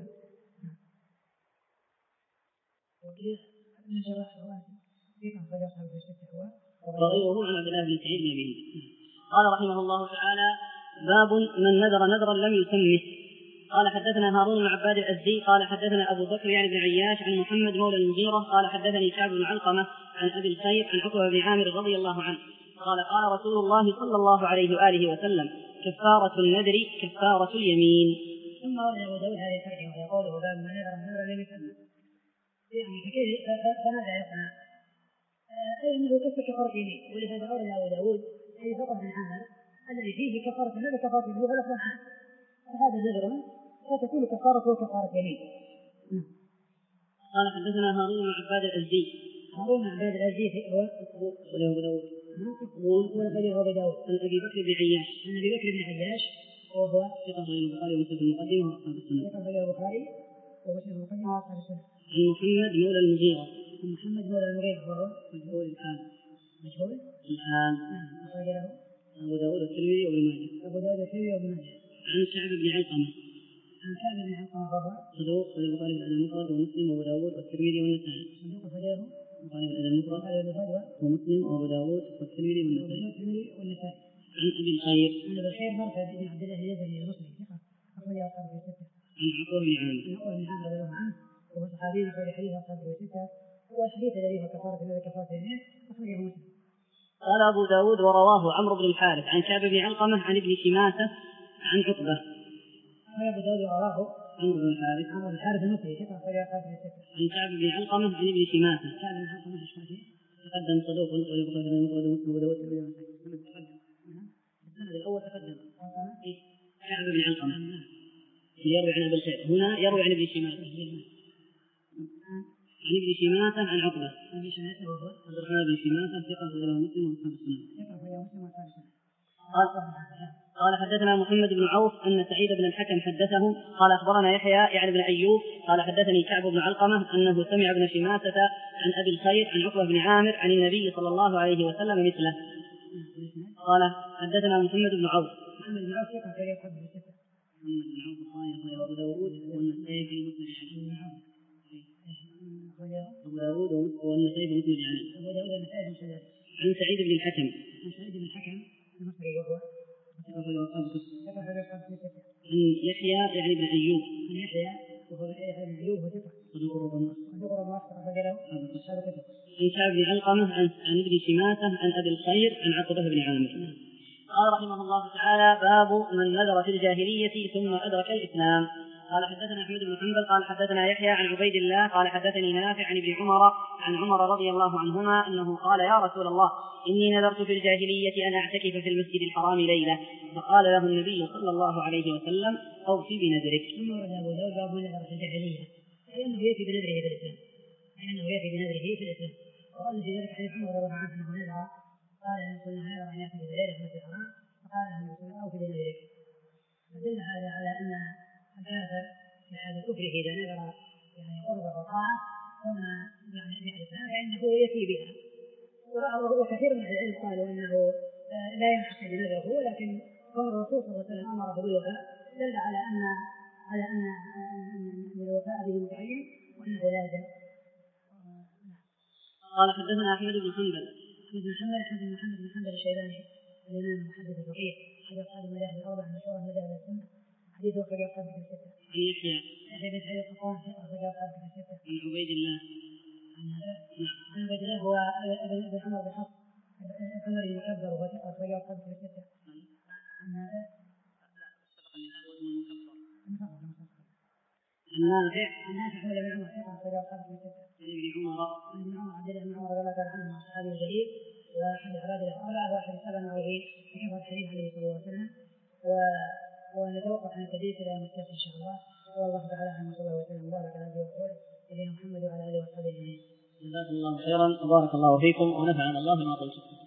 نشر رواتب ثقة أخرج أصحاب الستة وغيره عن عبد الله بن سعيد بن أبي هند. قال رحمه الله تعالى: باب من نذر نذرا لم يسمه. قال حدثنا هارون بن عباد الأزدي قال حدثنا أبو بكر يعني بن عياش عن محمد مولى المغيرة قال حدثني كعب بن علقمة عن أبي الخير عن عقبة بن عامر رضي الله عنه قال: قال رسول الله صلى الله عليه وآله وسلم: كفارة النذر كفارة اليمين. ثم ورد أبو داود هذه الترجمة ويقوله: باب من نذر نذرا لم يسمه، يعني فكيف فماذا يصنع؟ أي أنه يكفر كفارة يمين، ولهذا ورد أبو داود حديث عقبة بن عامر الذي فيه كفارة النذر كفارة يمين ولفظ عنه، فهذا نذر فتكون كفارته كفارة يمين. قال حدثنا هارون بن عباد الأزدي. هارون بن عباد الأزدي هو أبو داود مقبول وله أبو داود. عن أبي بكر بن عياش. عن أبي بكر بن عياش وهو ثقة أخرجه البخاري ومسلم في المقدمة وأصحاب السنة. ثقة أخرجه البخاري ومسلم في المقدمة وأصحاب السنة. عن محمد مولى المغيرة. عن محمد مولى المغيرة وهو مجهول الحال. مجهول الحال. أخرج له أبو داود والترمذي وابن ماجه. أبو داود والترمذي وابن ماجه. عن كعب بن علقمة. عن كعب بن علقمة وهو صدوق أخرج البخاري في الأدب المفرد ومسلم وأبو داود والترمذي والنسائي. صدوق أخرجه البخاري في الأدب المفرد ومسلم وأبو داود والترمذي والنسائي. والنسائي. عن أبي الخير. عن أبي الخير مرثد بن عبد الله اليزني المصري ثقة أخرجه أصحاب في الستة. عن عقبة بن عامر. عن عقبة بن عامر رضي الله عنه وهو صحابي أخرج حديث أصحاب في الستة. والحديث الذي هو كفارة الذي كفارة اليمين أخرجه مسلم. قال أبو داود ورواه عمرو بن الحارث عن كعب بن علقمة عن ابن شماسة عن عقبة. قال أبو داود ورواه عمرو بن الحارث عمرو بن الحارث المصري ثقة أخرجه أصحاب في الستة. عن كعب بن علقمة عن ابن شماسة. كعب بن علقمة الشماسي تقدم صدوق ويبقى في المفرد ومسلم وداود السند الأول تقدم كعب بن علقمة يروي عن أبي الخير، هنا يروي عن ابن شماسة عن ابن شماسة عن عقبة. ابن شماسة وهو عبد الرحمن بن شماسة ثقة أخرجه مسلم وأصحاب السنن. ثقة أخرجه مسلم وأصحاب السنن. قال قال حدثنا محمد بن عوف أن سعيد بن الحكم حدثه قال أخبرنا يحيى يعني بن أيوب قال حدثني كعب بن علقمة أنه سمع ابن شماسة عن أبي الخير عن عقبة بن عامر عن النبي صلى الله عليه وسلم مثله. قال حدثنا محمد بن عوف. محمد بن عوف ثقة أخرجه أصحاب الستة. محمد بن عوف قال أبو داود والنسائي في مسند علي. أبو داود والنسائي في مسند علي. أبو داود والنسائي في مسند علي. عن سعيد بن الحكم. عن سعيد بن الحكم المصري وهو عن يحيى يعني بن أيوب. عن يحيى وهو يحيى بن أيوب هو ثقة. صدوق ربما. صدوق ربما أخرج له أصحاب الكتب. عن كعب بن علقمة عن عن ابن شماسة عن أبي الخير عن عقبة بن عامر. قال رحمه الله تعالى: باب من نذر في الجاهلية ثم أدرك الإسلام. قال حدثنا أحمد بن حنبل قال حدثنا يحيى عن عبيد الله قال حدثني نافع عن ابن عمر عن عمر رضي الله عنهما أنه قال: يا رسول الله إني نذرت في الجاهلية أن أعتكف في المسجد الحرام ليلة، فقال له النبي صلى الله عليه وسلم: أوفي بنذرك. ثم ورد أبو داود باب من نذر في الجاهلية أي أنه يأتي بنذره في الإسلام، أي أنه يأتي بنذره في الإسلام. وقال في ذلك حديث عمر رضي الله عنه أنه نذر قال إن كنا نذر أن يأتي بليلة في المسجد الحرام فقال له النبي صلى الله عليه وسلم: أوفي بنذرك. فدل هذا على أن الكافر في حال الكفر إذا نذر يعني قربة وطاعة ثم يعني بإحسان فإنه يأتي بها. وكثير من العلم قالوا إنه لا ينحصر بنذره، ولكن قول الرسول صلى الله عليه وسلم أمره بالوفاء دل على أن على أن الوفاء به متعين وأنه لازم. قال حدثنا أحمد بن حنبل. أحمد بن حنبل أحمد بن محمد بن حنبل الشيباني الإمام المحدث الفقيه أحد أصحاب المذاهب الأربعة المشهورة مذاهب السنة حديثه أخرج أصحاب الكتب الستة. عن يحيى يحيى بن سعيد القطان أخرج أصحاب الكتب الستة. عن عبيد الله عن عبيد الله هو ابن عمر بن حفص عمر المكبر وهو ثقة أخرج أصحاب الكتب الستة. عن نافع عن نافع عن نافع مولى بن عمر ثقة أخرج أصحاب الكتب الستة. عن ابن عمر عن ابن عمر عبد الله بن عمر رضي الله تعالى عنه الصحابي الجليل وأحد الأحراد الأربعة وأحد السبع المعروفين بحفظ الحديث عن النبي صلى الله عليه وسلم. ونتوقف عن التدريس إلى مستقبل إن شاء الله. والله تعالى أعلم وصلى الله وسلم وبارك على نبينا ورسوله نبينا محمد وعلى آله وصحبه أجمعين. جزاكم الله خيرا وبارك الله فيكم ونفعنا الله بما قلتم.